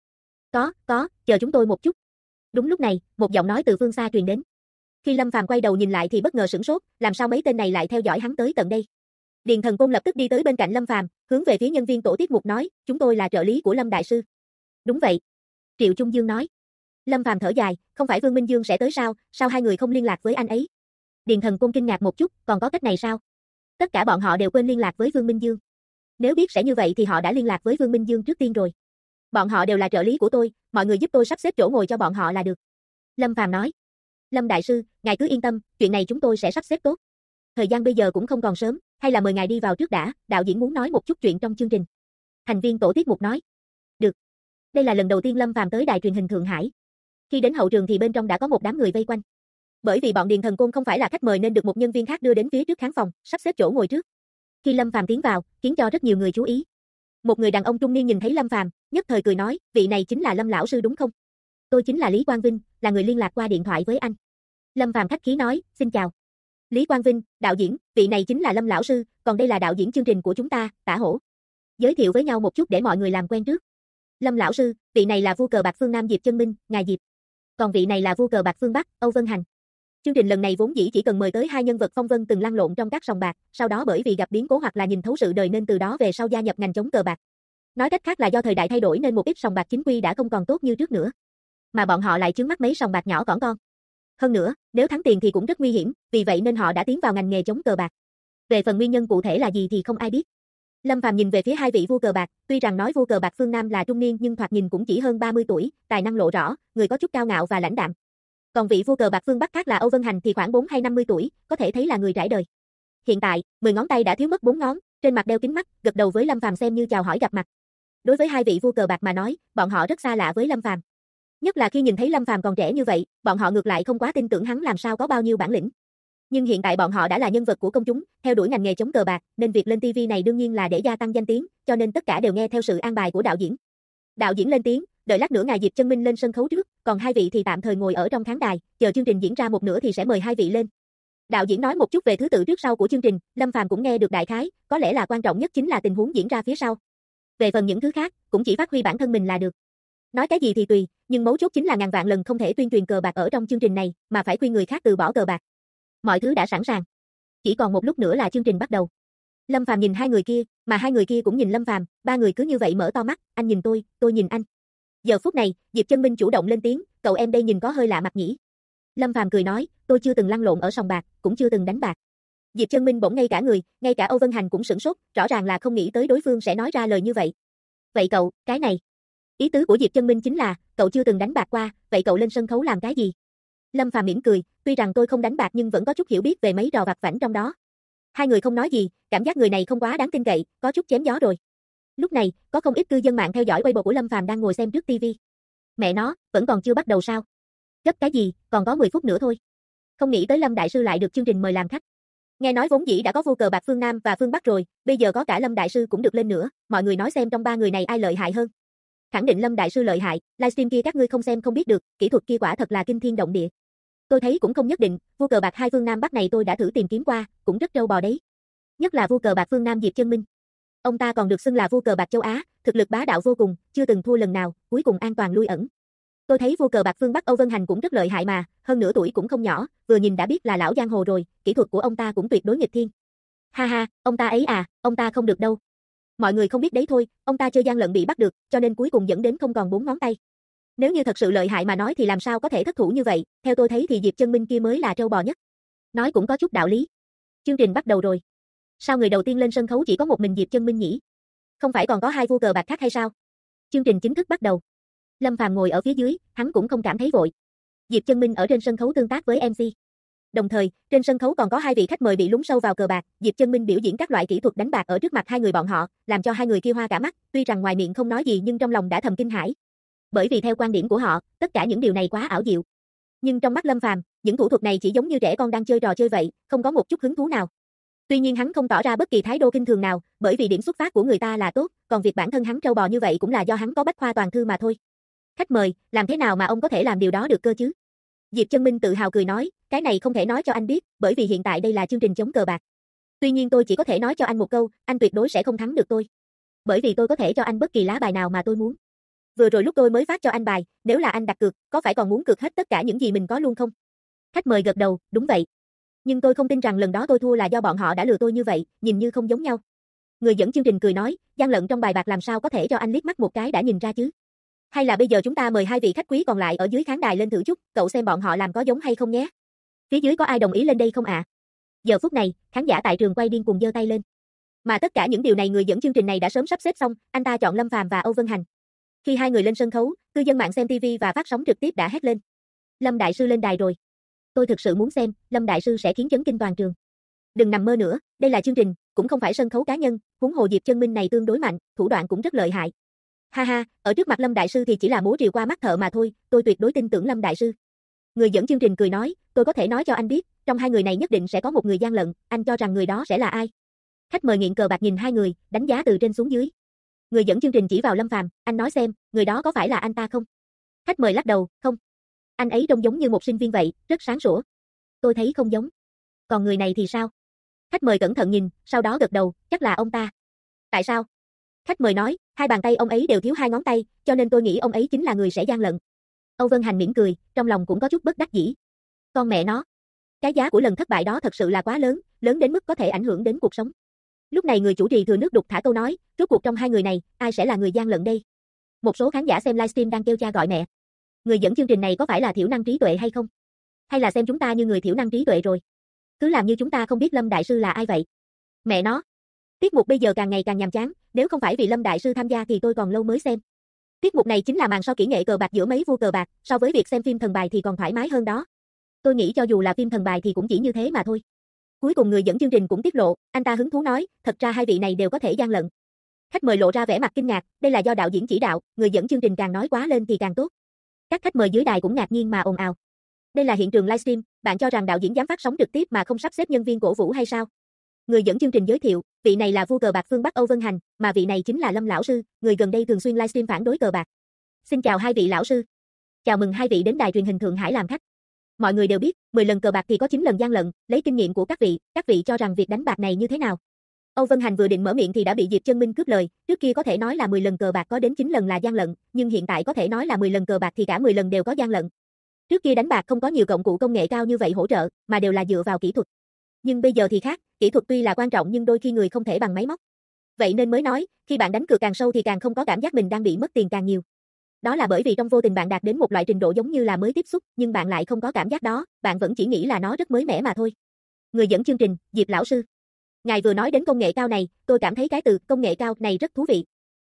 Có, chờ chúng tôi một chút. Đúng lúc này, một giọng nói từ phương xa truyền đến. Khi Lâm Phàm quay đầu nhìn lại thì bất ngờ sửng sốt, làm sao mấy tên này lại theo dõi hắn tới tận đây? Điền Thần Côn lập tức đi tới bên cạnh Lâm Phàm, hướng về phía nhân viên tổ tiết mục nói, chúng tôi là trợ lý của Lâm đại sư. Đúng vậy. Triệu Trung Dương nói. Lâm Phàm thở dài, không phải Vương Minh Dương sẽ tới sao hai người không liên lạc với anh ấy? Điền Thần Côn kinh ngạc một chút, còn có cách này sao? Tất cả bọn họ đều quên liên lạc với Vương Minh Dương. Nếu biết sẽ như vậy thì họ đã liên lạc với Vương Minh Dương trước tiên rồi. Bọn họ đều là trợ lý của tôi, mọi người giúp tôi sắp xếp chỗ ngồi cho bọn họ là được. Lâm Phàm nói. Lâm đại sư, ngài cứ yên tâm, chuyện này chúng tôi sẽ sắp xếp tốt. Thời gian bây giờ cũng không còn sớm, hay là mời ngài đi vào trước đã, đạo diễn muốn nói một chút chuyện trong chương trình. Thành viên tổ tiết mục nói. Được. Đây là lần đầu tiên Lâm Phàm tới đài truyền hình Thượng Hải. Khi đến hậu trường thì bên trong đã có một đám người vây quanh. Bởi vì bọn Điền Thần Côn không phải là khách mời nên được một nhân viên khác đưa đến phía trước khán phòng, sắp xếp chỗ ngồi trước. Khi Lâm Phàm tiến vào, khiến cho rất nhiều người chú ý. Một người đàn ông trung niên nhìn thấy Lâm Phàm, nhất thời cười nói, vị này chính là Lâm lão sư đúng không? Tôi chính là Lý Quang Vinh, là người liên lạc qua điện thoại với anh. Lâm Phàm khách khí nói, xin chào. Lý Quang Vinh, đạo diễn, vị này chính là Lâm lão sư, còn đây là đạo diễn chương trình của chúng ta, Tả Hổ. Giới thiệu với nhau một chút để mọi người làm quen trước. Lâm lão sư, vị này là vua cờ bạc phương Nam Diệp Chân Minh, ngài Diệp. Còn vị này là vua cờ bạc phương Bắc, Âu Vân Hành. Chương trình lần này vốn dĩ chỉ cần mời tới 2 nhân vật phong vân từng lăn lộn trong các sòng bạc, sau đó bởi vì gặp biến cố hoặc là nhìn thấu sự đời nên từ đó về sau gia nhập ngành chống cờ bạc. Nói cách khác là do thời đại thay đổi nên một ít sòng bạc chính quy đã không còn tốt như trước nữa. Mà bọn họ lại chướng mắt mấy sòng bạc nhỏ cỏn con. Hơn nữa, nếu thắng tiền thì cũng rất nguy hiểm, vì vậy nên họ đã tiến vào ngành nghề chống cờ bạc. Về phần nguyên nhân cụ thể là gì thì không ai biết. Lâm Phàm nhìn về phía hai vị vua cờ bạc, tuy rằng nói vua cờ bạc phương Nam là trung niên nhưng thoạt nhìn cũng chỉ hơn 30 tuổi, tài năng lộ rõ, người có chút cao ngạo và lãnh đạm. Còn vị vua cờ bạc phương Bắc khác là Âu Vân Hành thì khoảng 4 hay 50 tuổi, có thể thấy là người trải đời. Hiện tại, 10 ngón tay đã thiếu mất 4 ngón, trên mặt đeo kính mắt, gật đầu với Lâm Phàm xem như chào hỏi gặp mặt. Đối với hai vị vua cờ bạc mà nói, bọn họ rất xa lạ với Lâm Phàm. Nhất là khi nhìn thấy Lâm Phàm còn trẻ như vậy, bọn họ ngược lại không quá tin tưởng hắn làm sao có bao nhiêu bản lĩnh. Nhưng hiện tại bọn họ đã là nhân vật của công chúng, theo đuổi ngành nghề chống cờ bạc, nên việc lên TV này đương nhiên là để gia tăng danh tiếng, cho nên tất cả đều nghe theo sự an bài của đạo diễn. Đạo diễn lên tiếng, đợi lát nữa ngài Diệp Chân Minh lên sân khấu trước, còn hai vị thì tạm thời ngồi ở trong khán đài, chờ chương trình diễn ra một nửa thì sẽ mời hai vị lên. Đạo diễn nói một chút về thứ tự trước sau của chương trình, Lâm Phàm cũng nghe được đại khái, có lẽ là quan trọng nhất chính là tình huống diễn ra phía sau. Về phần những thứ khác, cũng chỉ phát huy bản thân mình là được. Nói cái gì thì tùy, nhưng mấu chốt chính là ngàn vạn lần không thể tuyên truyền cờ bạc ở trong chương trình này, mà phải khuyên người khác từ bỏ cờ bạc. Mọi thứ đã sẵn sàng. Chỉ còn một lúc nữa là chương trình bắt đầu. Lâm Phàm nhìn hai người kia, mà hai người kia cũng nhìn Lâm Phàm, ba người cứ như vậy mở to mắt, anh nhìn tôi nhìn anh. Giờ phút này, Diệp Chân Minh chủ động lên tiếng, cậu em đây nhìn có hơi lạ mặt nhỉ. Lâm Phàm cười nói, tôi chưa từng lăn lộn ở sòng bạc, cũng chưa từng đánh bạc. Diệp Chân Minh bỗng ngây cả người, ngay cả Âu Vân Hành cũng sửng sốt, rõ ràng là không nghĩ tới đối phương sẽ nói ra lời như vậy. Vậy cậu, cái này. Ý tứ của Diệp Chân Minh chính là, cậu chưa từng đánh bạc qua, vậy cậu lên sân khấu làm cái gì? Lâm Phàm mỉm cười, tuy rằng tôi không đánh bạc nhưng vẫn có chút hiểu biết về mấy trò vặt vãnh trong đó. Hai người không nói gì, cảm giác người này không quá đáng tin cậy, có chút chém gió rồi. Lúc này, có không ít cư dân mạng theo dõi Weibo của Lâm Phàm đang ngồi xem trước TV. Mẹ nó, vẫn còn chưa bắt đầu sao? Gấp cái gì, còn có 10 phút nữa thôi. Không nghĩ tới Lâm đại sư lại được chương trình mời làm khách. Nghe nói vốn dĩ đã có vua cờ bạc phương Nam và phương Bắc rồi, bây giờ có cả Lâm đại sư cũng được lên nữa, mọi người nói xem trong ba người này ai lợi hại hơn. Khẳng định Lâm đại sư lợi hại, livestream kia các ngươi không xem không biết được, kỹ thuật kia quả thật là kinh thiên động địa. Tôi thấy cũng không nhất định, vua cờ bạc hai phương Nam Bắc này tôi đã thử tìm kiếm qua, cũng rất trâu bò đấy. Nhất là vua cờ bạc phương Nam Diệp Chân Minh. Ông ta còn được xưng là vua cờ bạc châu Á, thực lực bá đạo vô cùng, chưa từng thua lần nào, cuối cùng an toàn lui ẩn. Tôi thấy vua cờ bạc phương Bắc Âu Vân Hành cũng rất lợi hại mà, hơn nửa tuổi cũng không nhỏ, vừa nhìn đã biết là lão giang hồ rồi, kỹ thuật của ông ta cũng tuyệt đối nghịch thiên. Ha ha, ông ta ấy à, ông ta không được đâu. Mọi người không biết đấy thôi, ông ta chơi gian lận bị bắt được, cho nên cuối cùng dẫn đến không còn 4 ngón tay. Nếu như thật sự lợi hại mà nói thì làm sao có thể thất thủ như vậy, theo tôi thấy thì Diệp Chân Minh kia mới là trâu bò nhất. Nói cũng có chút đạo lý. Chương trình bắt đầu rồi. Sao người đầu tiên lên sân khấu chỉ có một mình Diệp Chân Minh nhỉ? Không phải còn có hai vua cờ bạc khác hay sao? Chương trình chính thức bắt đầu. Lâm Phàm ngồi ở phía dưới, hắn cũng không cảm thấy vội. Diệp Chân Minh ở trên sân khấu tương tác với MC. Đồng thời, trên sân khấu còn có hai vị khách mời bị lún sâu vào cờ bạc, Diệp Chân Minh biểu diễn các loại kỹ thuật đánh bạc ở trước mặt hai người bọn họ, làm cho hai người kia hoa cả mắt, tuy rằng ngoài miệng không nói gì nhưng trong lòng đã thầm kinh hãi. Bởi vì theo quan điểm của họ, tất cả những điều này quá ảo diệu. Nhưng trong mắt Lâm Phàm, những thủ thuật này chỉ giống như trẻ con đang chơi trò chơi vậy, không có một chút hứng thú nào. Tuy nhiên hắn không tỏ ra bất kỳ thái độ kinh thường nào, bởi vì điểm xuất phát của người ta là tốt, còn việc bản thân hắn trâu bò như vậy cũng là do hắn có bách khoa toàn thư mà thôi. Khách mời, làm thế nào mà ông có thể làm điều đó được cơ chứ? Diệp Chân Minh tự hào cười nói, cái này không thể nói cho anh biết, bởi vì hiện tại đây là chương trình chống cờ bạc. Tuy nhiên tôi chỉ có thể nói cho anh một câu, anh tuyệt đối sẽ không thắng được tôi. Bởi vì tôi có thể cho anh bất kỳ lá bài nào mà tôi muốn. Vừa rồi lúc tôi mới phát cho anh bài, nếu là anh đặt cược, có phải còn muốn cược hết tất cả những gì mình có luôn không? Khách mời gật đầu, đúng vậy. Nhưng tôi không tin rằng lần đó tôi thua là do bọn họ đã lừa tôi như vậy, nhìn như không giống nhau. Người dẫn chương trình cười nói, gian lận trong bài bạc làm sao có thể cho anh liếc mắt một cái đã nhìn ra chứ? Hay là bây giờ chúng ta mời hai vị khách quý còn lại ở dưới khán đài lên thử chút, cậu xem bọn họ làm có giống hay không nhé. Phía dưới có ai đồng ý lên đây không ạ? Giờ phút này, khán giả tại trường quay điên cuồng giơ tay lên. Mà tất cả những điều này người dẫn chương trình này đã sớm sắp xếp xong, anh ta chọn Lâm Phàm và Âu Vân Hành. Khi hai người lên sân khấu, cư dân mạng xem TV và phát sóng trực tiếp đã hét lên. Lâm đại sư lên đài rồi. Tôi thực sự muốn xem, Lâm đại sư sẽ khiến chấn kinh toàn trường. Đừng nằm mơ nữa, đây là chương trình, cũng không phải sân khấu cá nhân, huống hồ Diệp Chân Minh này tương đối mạnh, thủ đoạn cũng rất lợi hại. Ha ha, ở trước mặt Lâm đại sư thì chỉ là múa rìu qua mắt thợ mà thôi, tôi tuyệt đối tin tưởng Lâm đại sư. Người dẫn chương trình cười nói, tôi có thể nói cho anh biết, trong hai người này nhất định sẽ có một người gian lận, anh cho rằng người đó sẽ là ai? Khách mời nghiện cờ bạc nhìn hai người, đánh giá từ trên xuống dưới. Người dẫn chương trình chỉ vào Lâm Phàm, anh nói xem, người đó có phải là anh ta không? Khách mời lắc đầu, không. Anh ấy trông giống như một sinh viên vậy, rất sáng sủa. Tôi thấy không giống. Còn người này thì sao? Khách mời cẩn thận nhìn, sau đó gật đầu, chắc là ông ta. Tại sao? Khách mời nói, hai bàn tay ông ấy đều thiếu hai ngón tay, cho nên tôi nghĩ ông ấy chính là người sẽ gian lận. Âu Vân Hành mỉm cười, trong lòng cũng có chút bất đắc dĩ. Con mẹ nó. Cái giá của lần thất bại đó thật sự là quá lớn, lớn đến mức có thể ảnh hưởng đến cuộc sống. Lúc này người chủ trì thừa nước đục thả câu nói, rốt cuộc trong hai người này, ai sẽ là người gian lận đây? Một số khán giả xem livestream đang kêu cha gọi mẹ. Người dẫn chương trình này có phải là thiểu năng trí tuệ hay không? Hay là xem chúng ta như người thiểu năng trí tuệ rồi? Cứ làm như chúng ta không biết Lâm đại sư là ai vậy? Mẹ nó. Tiết mục bây giờ càng ngày càng nhàm chán, nếu không phải vì Lâm đại sư tham gia thì tôi còn lâu mới xem. Tiết mục này chính là màn sau kỹ nghệ cờ bạc giữa mấy vua cờ bạc, so với việc xem phim thần bài thì còn thoải mái hơn đó. Tôi nghĩ cho dù là phim thần bài thì cũng chỉ như thế mà thôi. Cuối cùng người dẫn chương trình cũng tiết lộ, anh ta hứng thú nói, thật ra hai vị này đều có thể gian lận. Khách mời lộ ra vẻ mặt kinh ngạc, đây là do đạo diễn chỉ đạo, người dẫn chương trình càng nói quá lên thì càng tốt. Các khách mời dưới đài cũng ngạc nhiên mà ồn ào. Đây là hiện trường livestream, bạn cho rằng đạo diễn dám phát sóng trực tiếp mà không sắp xếp nhân viên cổ vũ hay sao? Người dẫn chương trình giới thiệu, vị này là vua cờ bạc phương Bắc Âu Vân Hành, mà vị này chính là Lâm lão sư, người gần đây thường xuyên livestream phản đối cờ bạc. Xin chào hai vị lão sư. Chào mừng hai vị đến đài truyền hình Thượng Hải làm khách. Mọi người đều biết, 10 lần cờ bạc thì có 9 lần gian lận, lấy kinh nghiệm của các vị cho rằng việc đánh bạc này như thế nào? Âu Vân Hành vừa định mở miệng thì đã bị Diệp Chân Minh cướp lời, trước kia có thể nói là 10 lần cờ bạc có đến 9 lần là gian lận, nhưng hiện tại có thể nói là 10 lần cờ bạc thì cả 10 lần đều có gian lận. Trước kia đánh bạc không có nhiều công cụ công nghệ cao như vậy hỗ trợ, mà đều là dựa vào kỹ thuật. Nhưng bây giờ thì khác, kỹ thuật tuy là quan trọng nhưng đôi khi người không thể bằng máy móc. Vậy nên mới nói, khi bạn đánh cược càng sâu thì càng không có cảm giác mình đang bị mất tiền càng nhiều. Đó là bởi vì trong vô tình bạn đạt đến một loại trình độ giống như là mới tiếp xúc, nhưng bạn lại không có cảm giác đó, bạn vẫn chỉ nghĩ là nó rất mới mẻ mà thôi. Người dẫn chương trình, Diệp lão sư. Ngài vừa nói đến công nghệ cao này, tôi cảm thấy cái từ công nghệ cao này rất thú vị.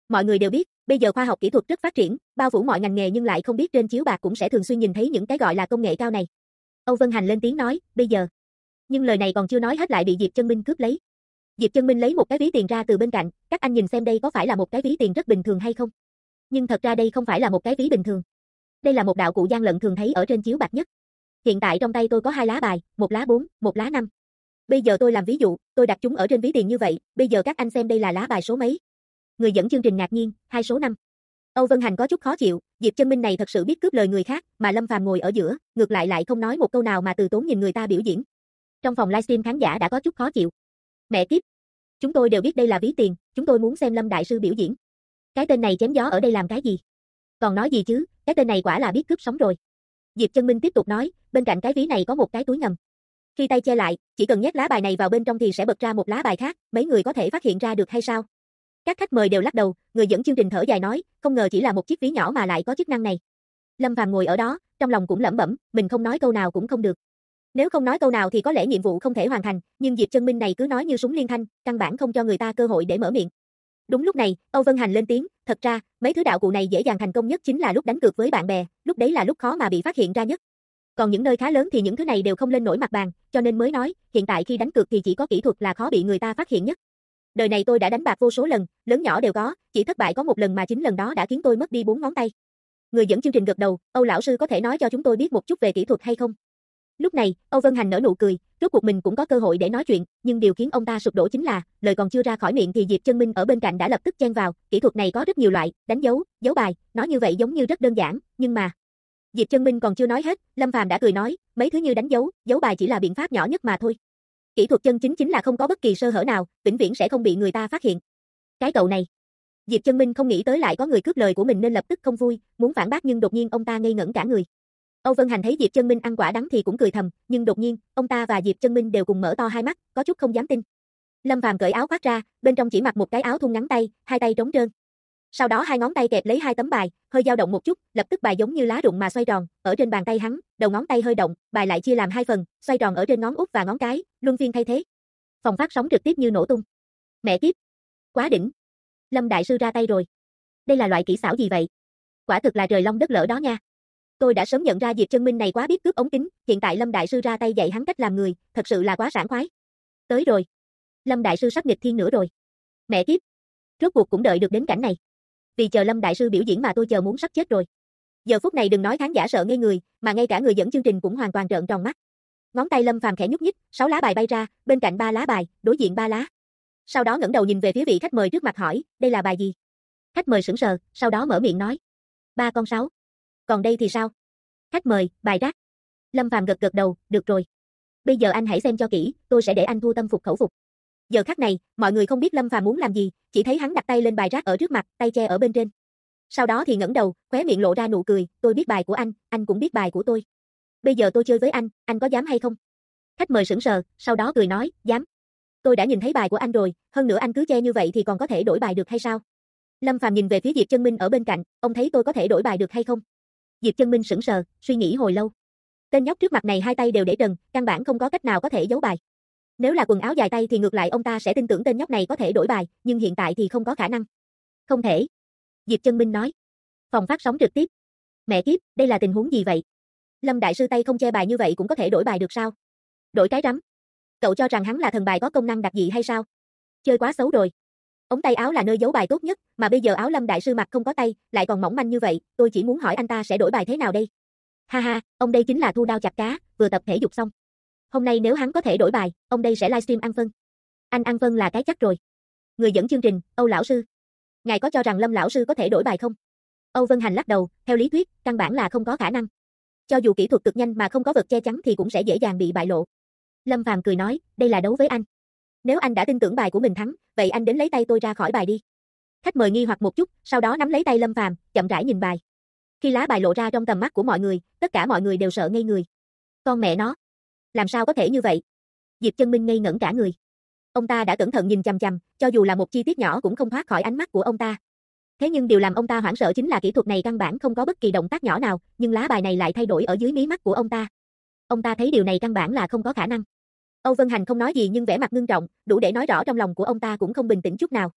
Mọi người đều biết, bây giờ khoa học kỹ thuật rất phát triển, bao phủ mọi ngành nghề nhưng lại không biết trên chiếu bạc cũng sẽ thường xuyên nhìn thấy những cái gọi là công nghệ cao này. Âu Vân Hành lên tiếng nói, bây giờ. Nhưng lời này còn chưa nói hết lại bị Diệp Chân Minh cướp lấy. Diệp Chân Minh lấy một cái ví tiền ra từ bên cạnh, các anh nhìn xem đây có phải là một cái ví tiền rất bình thường hay không? Nhưng thật ra đây không phải là một cái ví bình thường. Đây là một đạo cụ gian lận thường thấy ở trên chiếu bạc nhất. Hiện tại trong tay tôi có 2 lá bài, 1 lá 4, 1 lá 5. Bây giờ tôi làm ví dụ, tôi đặt chúng ở trên ví tiền như vậy, bây giờ các anh xem đây là lá bài số mấy? Người dẫn chương trình ngạc nhiên, 2 số 5. Âu Vân Hành có chút khó chịu, Diệp Chân Minh này thật sự biết cướp lời người khác, mà Lâm Phàm ngồi ở giữa, ngược lại không nói một câu nào mà từ tốn nhìn người ta biểu diễn. Trong phòng livestream khán giả đã có chút khó chịu. Mẹ kiếp, chúng tôi đều biết đây là ví tiền, chúng tôi muốn xem Lâm đại sư biểu diễn. Cái tên này chém gió ở đây làm cái gì? Còn nói gì chứ, cái tên này quả là biết cướp sống rồi. Diệp Chân Minh tiếp tục nói, bên cạnh cái ví này có một cái túi ngầm. Khi tay che lại, chỉ cần nhét lá bài này vào bên trong thì sẽ bật ra một lá bài khác, mấy người có thể phát hiện ra được hay sao? Các khách mời đều lắc đầu, người dẫn chương trình thở dài nói, không ngờ chỉ là một chiếc ví nhỏ mà lại có chức năng này. Lâm Phàm ngồi ở đó, trong lòng cũng lẩm bẩm, mình không nói câu nào cũng không được. Nếu không nói câu nào thì có lẽ nhiệm vụ không thể hoàn thành, nhưng Diệp Chân Minh này cứ nói như súng liên thanh, căn bản không cho người ta cơ hội để mở miệng. Đúng lúc này, Âu Vân Hành lên tiếng, thật ra, mấy thứ đạo cụ này dễ dàng thành công nhất chính là lúc đánh cược với bạn bè, lúc đấy là lúc khó mà bị phát hiện ra nhất. Còn những nơi khá lớn thì những thứ này đều không lên nổi mặt bàn, cho nên mới nói, hiện tại khi đánh cược thì chỉ có kỹ thuật là khó bị người ta phát hiện nhất. Đời này tôi đã đánh bạc vô số lần, lớn nhỏ đều có, chỉ thất bại có một lần mà chính lần đó đã khiến tôi mất đi 4 ngón tay. Người dẫn chương trình gật đầu, Âu lão sư có thể nói cho chúng tôi biết một chút về kỹ thuật hay không? Lúc này, Âu Vân Hành nở nụ cười, rốt cuộc mình cũng có cơ hội để nói chuyện, nhưng điều khiến ông ta sụp đổ chính là, lời còn chưa ra khỏi miệng thì Diệp Chân Minh ở bên cạnh đã lập tức chen vào, kỹ thuật này có rất nhiều loại, đánh dấu, giấu bài, nói như vậy giống như rất đơn giản, nhưng mà Diệp Chân Minh còn chưa nói hết, Lâm Phàm đã cười nói, mấy thứ như đánh dấu, giấu bài chỉ là biện pháp nhỏ nhất mà thôi. Kỹ thuật chân chính chính là không có bất kỳ sơ hở nào, vĩnh viễn sẽ không bị người ta phát hiện. Cái cậu này. Diệp Chân Minh không nghĩ tới lại có người cướp lời của mình nên lập tức không vui, muốn phản bác nhưng đột nhiên ông ta ngây ngẩn cả người. Âu Vân Hành thấy Diệp Chân Minh ăn quả đắng thì cũng cười thầm, nhưng đột nhiên, ông ta và Diệp Chân Minh đều cùng mở to hai mắt, có chút không dám tin. Lâm Phàm cởi áo khoác ra, bên trong chỉ mặc một cái áo thun ngắn tay, hai tay trống trơn. Sau đó hai ngón tay kẹp lấy hai tấm bài, hơi dao động một chút, lập tức bài giống như lá rụng mà xoay tròn, ở trên bàn tay hắn, đầu ngón tay hơi động, bài lại chia làm hai phần, xoay tròn ở trên ngón út và ngón cái, luân phiên thay thế. Phòng phát sóng trực tiếp như nổ tung. Mẹ kiếp, quá đỉnh. Lâm đại sư ra tay rồi. Đây là loại kỹ xảo gì vậy? Quả thực là trời long đất lỡ đó nha. Tôi đã sớm nhận ra Diệp Chân Minh này quá biết cướp ống kính, hiện tại Lâm đại sư ra tay dạy hắn cách làm người, thật sự là quá sảng khoái. Tới rồi. Lâm đại sư sắp nghịch thiên nữa rồi. Mẹ kiếp. Rốt cuộc cũng đợi được đến cảnh này. Vì chờ Lâm đại sư biểu diễn mà tôi chờ muốn sắp chết rồi. Giờ phút này đừng nói khán giả sợ ngây người, mà ngay cả người dẫn chương trình cũng hoàn toàn trợn tròn mắt. Ngón tay Lâm Phàm khẽ nhúc nhích, 6 lá bài bay ra, bên cạnh 3 lá bài, đối diện 3 lá. Sau đó ngẩng đầu nhìn về phía vị khách mời trước mặt hỏi, đây là bài gì? Khách mời sững sờ, sau đó mở miệng nói, 3 con 6. Còn đây thì sao? Khách mời, bài rác. Lâm Phàm gật gật đầu, được rồi. Bây giờ anh hãy xem cho kỹ, tôi sẽ để anh thua tâm phục khẩu phục. Giờ khắc này, mọi người không biết Lâm Phàm muốn làm gì, chỉ thấy hắn đặt tay lên bài rác ở trước mặt, tay che ở bên trên. Sau đó thì ngẩng đầu, khóe miệng lộ ra nụ cười, tôi biết bài của anh cũng biết bài của tôi. Bây giờ tôi chơi với anh có dám hay không? Khách mời sững sờ, sau đó cười nói, dám. Tôi đã nhìn thấy bài của anh rồi, hơn nữa anh cứ che như vậy thì còn có thể đổi bài được hay sao? Lâm Phàm nhìn về phía Diệp Chân Minh ở bên cạnh, ông thấy tôi có thể đổi bài được hay không? Diệp Chân Minh sững sờ, suy nghĩ hồi lâu. Tên nhóc trước mặt này hai tay đều để trần, căn bản không có cách nào có thể giấu bài. Nếu là quần áo dài tay thì ngược lại ông ta sẽ tin tưởng tên nhóc này có thể đổi bài, nhưng hiện tại thì không có khả năng. Không thể. Diệp Chân Minh nói. Phòng phát sóng trực tiếp. Mẹ kiếp, đây là tình huống gì vậy? Lâm đại sư tay không che bài như vậy cũng có thể đổi bài được sao? Đổi cái rắm. Cậu cho rằng hắn là thần bài có công năng đặc dị hay sao? Chơi quá xấu rồi. Ống tay áo là nơi giấu bài tốt nhất, mà bây giờ áo Lâm đại sư mặc không có tay, lại còn mỏng manh như vậy, tôi chỉ muốn hỏi anh ta sẽ đổi bài thế nào đây? Ha ha, ông đây chính là thu đao chặt cá, vừa tập thể dục xong. Hôm nay nếu hắn có thể đổi bài, ông đây sẽ livestream ăn phân. Anh ăn phân là cái chắc rồi. Người dẫn chương trình, Âu lão sư. Ngài có cho rằng Lâm lão sư có thể đổi bài không? Âu Vân Hành lắc đầu, theo lý thuyết, căn bản là không có khả năng. Cho dù kỹ thuật cực nhanh mà không có vật che chắn thì cũng sẽ dễ dàng bị bại lộ. Lâm Phàm cười nói, đây là đấu với anh. Nếu anh đã tin tưởng bài của mình thắng, vậy anh đến lấy tay tôi ra khỏi bài đi. Khách mời nghi hoặc một chút, sau đó nắm lấy tay Lâm Phàm, chậm rãi nhìn bài. Khi lá bài lộ ra trong tầm mắt của mọi người, tất cả mọi người đều sợ ngây người. Con mẹ nó, làm sao có thể như vậy? Diệp Chân Minh ngây ngẩn cả người. Ông ta đã cẩn thận nhìn chằm chằm, cho dù là một chi tiết nhỏ cũng không thoát khỏi ánh mắt của ông ta. Thế nhưng điều làm ông ta hoảng sợ chính là kỹ thuật này căn bản không có bất kỳ động tác nhỏ nào, nhưng lá bài này lại thay đổi ở dưới mí mắt của ông ta. Ông ta thấy điều này căn bản là không có khả năng. Âu Vân Hành không nói gì nhưng vẻ mặt ngưng trọng, đủ để nói rõ trong lòng của ông ta cũng không bình tĩnh chút nào.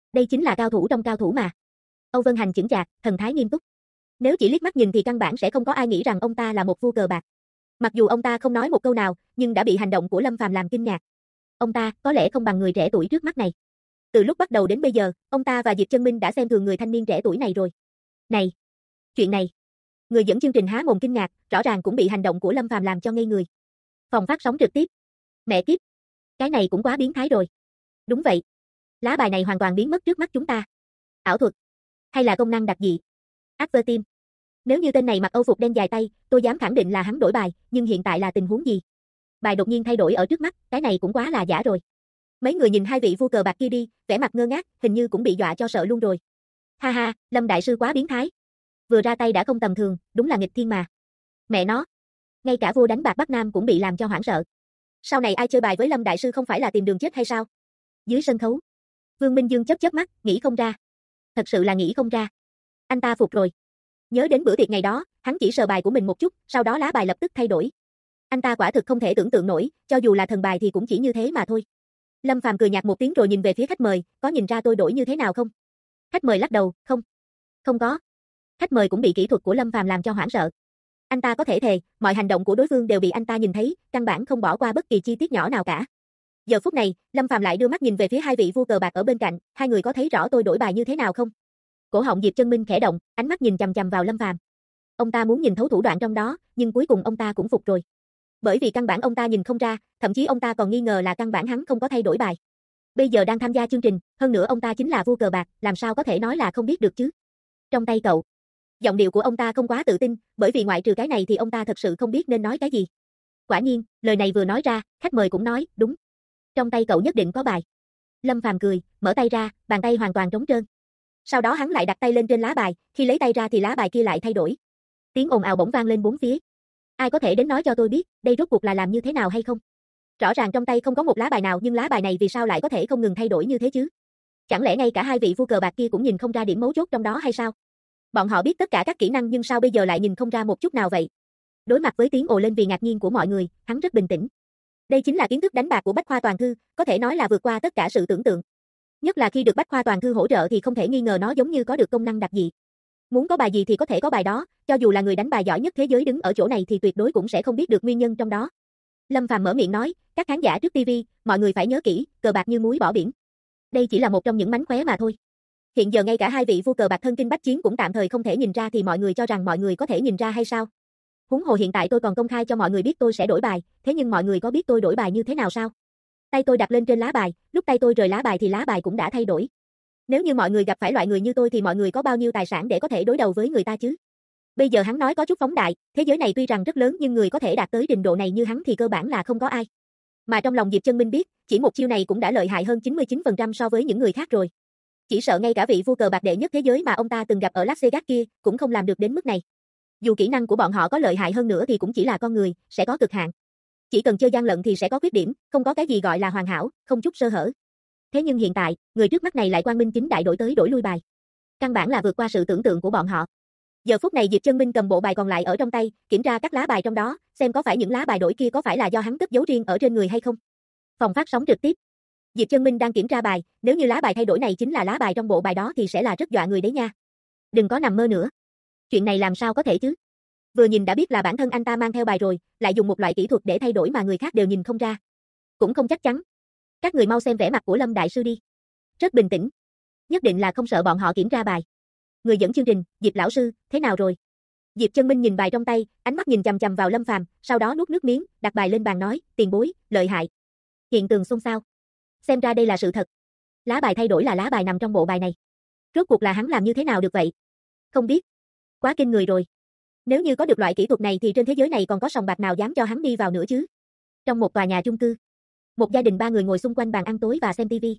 Đây chính là cao thủ trong cao thủ mà. Âu Vân Hành chững chạc, thần thái nghiêm túc. Nếu chỉ liếc mắt nhìn thì căn bản sẽ không có ai nghĩ rằng ông ta là một vua cờ bạc. Mặc dù ông ta không nói một câu nào, nhưng đã bị hành động của Lâm Phàm làm kinh ngạc. Ông ta có lẽ không bằng người trẻ tuổi trước mắt này. Từ lúc bắt đầu đến bây giờ, ông ta và Diệp Chân Minh đã xem thường người thanh niên trẻ tuổi này rồi. Này, chuyện này. Người dẫn chương trình há mồm kinh ngạc, rõ ràng cũng bị hành động của Lâm Phàm làm cho ngây người. Phòng phát sóng trực tiếp. Mẹ kiếp, cái này cũng quá biến thái rồi. Đúng vậy. Lá bài này hoàn toàn biến mất trước mắt chúng ta. Ảo thuật, hay là công năng đặc dị? Advertim. Nếu như tên này mặc Âu phục đen dài tay, tôi dám khẳng định là hắn đổi bài, nhưng hiện tại là tình huống gì? Bài đột nhiên thay đổi ở trước mắt, cái này cũng quá là giả rồi. Mấy người nhìn hai vị vua cờ bạc kia đi, vẻ mặt ngơ ngác, hình như cũng bị dọa cho sợ luôn rồi. Ha ha, Lâm đại sư quá biến thái. Vừa ra tay đã không tầm thường, đúng là nghịch thiên mà. Mẹ nó, ngay cả vua đánh bạc Bắc Nam cũng bị làm cho hoảng sợ. Sau này ai chơi bài với Lâm đại sư không phải là tìm đường chết hay sao? Dưới sân khấu, Vương Minh Dương chớp chớp mắt, nghĩ không ra. Thật sự là nghĩ không ra. Anh ta phục rồi. Nhớ đến bữa tiệc ngày đó, hắn chỉ sờ bài của mình một chút, sau đó lá bài lập tức thay đổi. Anh ta quả thực không thể tưởng tượng nổi, cho dù là thần bài thì cũng chỉ như thế mà thôi. Lâm Phàm cười nhạt một tiếng rồi nhìn về phía khách mời, có nhìn ra tôi đổi như thế nào không? Khách mời lắc đầu, không. Không có. Khách mời cũng bị kỹ thuật của Lâm Phàm làm cho hoảng sợ. Anh ta có thể thề, mọi hành động của đối phương đều bị anh ta nhìn thấy, căn bản không bỏ qua bất kỳ chi tiết nhỏ nào cả. Giờ phút này, Lâm Phàm lại đưa mắt nhìn về phía hai vị vua cờ bạc ở bên cạnh, hai người có thấy rõ tôi đổi bài như thế nào không? Cổ họng Diệp Chân Minh khẽ động, ánh mắt nhìn chằm chằm vào Lâm Phàm. Ông ta muốn nhìn thấu thủ đoạn trong đó, nhưng cuối cùng ông ta cũng phục rồi. Bởi vì căn bản ông ta nhìn không ra, thậm chí ông ta còn nghi ngờ là căn bản hắn không có thay đổi bài. Bây giờ đang tham gia chương trình, hơn nữa ông ta chính là vua cờ bạc, làm sao có thể nói là không biết được chứ? Trong tay cậu. Giọng điệu của ông ta không quá tự tin, bởi vì ngoại trừ cái này thì ông ta thật sự không biết nên nói cái gì. Quả nhiên, lời này vừa nói ra, khách mời cũng nói, đúng. Trong tay cậu nhất định có bài. Lâm Phàm cười, mở tay ra, bàn tay hoàn toàn trống trơn. Sau đó hắn lại đặt tay lên trên lá bài, khi lấy tay ra thì lá bài kia lại thay đổi. Tiếng ồn ào bỗng vang lên bốn phía. Ai có thể đến nói cho tôi biết, đây rốt cuộc là làm như thế nào hay không? Rõ ràng trong tay không có một lá bài nào nhưng lá bài này vì sao lại có thể không ngừng thay đổi như thế chứ? Chẳng lẽ ngay cả hai vị vua cờ bạc kia cũng nhìn không ra điểm mấu chốt trong đó hay sao? Bọn họ biết tất cả các kỹ năng nhưng sao bây giờ lại nhìn không ra một chút nào vậy? Đối mặt với tiếng ồ lên vì ngạc nhiên của mọi người, hắn rất bình tĩnh. Đây chính là kiến thức đánh bạc của Bách Khoa Toàn Thư, có thể nói là vượt qua tất cả sự tưởng tượng. Nhất là khi được Bách Khoa Toàn Thư hỗ trợ thì không thể nghi ngờ nó giống như có được công năng đặc dị. Muốn có bài gì thì có thể có bài đó, cho dù là người đánh bài giỏi nhất thế giới đứng ở chỗ này thì tuyệt đối cũng sẽ không biết được nguyên nhân trong đó. Lâm Phàm mở miệng nói, các khán giả trước TV, mọi người phải nhớ kỹ, cờ bạc như muối bỏ biển. Đây chỉ là một trong những mánh khóe mà thôi. Hiện giờ ngay cả hai vị vua cờ bạc thân kinh bách chiến cũng tạm thời không thể nhìn ra thì mọi người cho rằng mọi người có thể nhìn ra hay sao? Huống hồ hiện tại tôi còn công khai cho mọi người biết tôi sẽ đổi bài, thế nhưng mọi người có biết tôi đổi bài như thế nào sao? Tay tôi đặt lên trên lá bài, lúc tay tôi rời lá bài thì lá bài cũng đã thay đổi. Nếu như mọi người gặp phải loại người như tôi thì mọi người có bao nhiêu tài sản để có thể đối đầu với người ta chứ? Bây giờ hắn nói có chút phóng đại, thế giới này tuy rằng rất lớn nhưng người có thể đạt tới trình độ này như hắn thì cơ bản là không có ai. Mà trong lòng Diệp Chân Minh biết, chỉ một chiêu này cũng đã lợi hại hơn 99% so với những người khác rồi. Chỉ sợ ngay cả vị vua cờ bạc đệ nhất thế giới mà ông ta từng gặp ở Las Vegas kia cũng không làm được đến mức này. Dù kỹ năng của bọn họ có lợi hại hơn nữa thì cũng chỉ là con người, sẽ có cực hạn. Chỉ cần chơi gian lận thì sẽ có khuyết điểm, không có cái gì gọi là hoàn hảo, không chút sơ hở. Thế nhưng hiện tại, người trước mắt này lại quang minh chính đại đổi tới đổi lui bài. Căn bản là vượt qua sự tưởng tượng của bọn họ. Giờ phút này Diệp Chân Minh cầm bộ bài còn lại ở trong tay, kiểm tra các lá bài trong đó, xem có phải những lá bài đổi kia có phải là do hắn cất giấu riêng ở trên người hay không. Phòng phát sóng trực tiếp. Diệp Chân Minh đang kiểm tra bài, nếu như lá bài thay đổi này chính là lá bài trong bộ bài đó thì sẽ là rất dọa người đấy nha. Đừng có nằm mơ nữa. Chuyện này làm sao có thể chứ? Vừa nhìn đã biết là bản thân anh ta mang theo bài rồi, lại dùng một loại kỹ thuật để thay đổi mà người khác đều nhìn không ra. Cũng không chắc chắn. Các người mau xem vẻ mặt của Lâm đại sư đi. Rất bình tĩnh. Nhất định là không sợ bọn họ kiểm tra bài. Người dẫn chương trình, Diệp lão sư, thế nào rồi? Diệp Chân Minh nhìn bài trong tay, ánh mắt nhìn chằm chằm vào Lâm Phàm, sau đó nuốt nước miếng, đặt bài lên bàn nói, tiền bối, lợi hại. Hiện trường xôn xao. Xem ra đây là sự thật. Lá bài thay đổi là lá bài nằm trong bộ bài này. Rốt cuộc là hắn làm như thế nào được vậy? Không biết. Quá kinh người rồi. Nếu như có được loại kỹ thuật này thì trên thế giới này còn có sòng bạc nào dám cho hắn đi vào nữa chứ? Trong một tòa nhà chung cư, một gia đình ba người ngồi xung quanh bàn ăn tối và xem TV.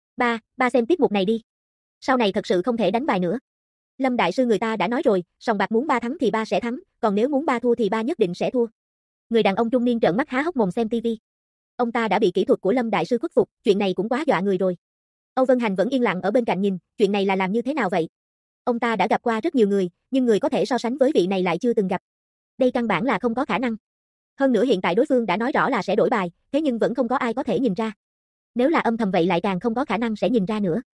Ba xem tiết mục này đi. Sau này thật sự không thể đánh bài nữa. Lâm đại sư người ta đã nói rồi, sòng bạc muốn ba thắng thì ba sẽ thắng, còn nếu muốn ba thua thì ba nhất định sẽ thua. Người đàn ông trung niên trợn mắt há hốc mồm xem TV. Ông ta đã bị kỹ thuật của Lâm đại sư khuất phục, chuyện này cũng quá dọa người rồi. Âu Vân Hành vẫn yên lặng ở bên cạnh nhìn, chuyện này là làm như thế nào vậy? Ông ta đã gặp qua rất nhiều người, nhưng người có thể so sánh với vị này lại chưa từng gặp. Đây căn bản là không có khả năng. Hơn nữa hiện tại đối phương đã nói rõ là sẽ đổi bài, thế nhưng vẫn không có ai có thể nhìn ra. Nếu là âm thầm vậy lại càng không có khả năng sẽ nhìn ra nữa.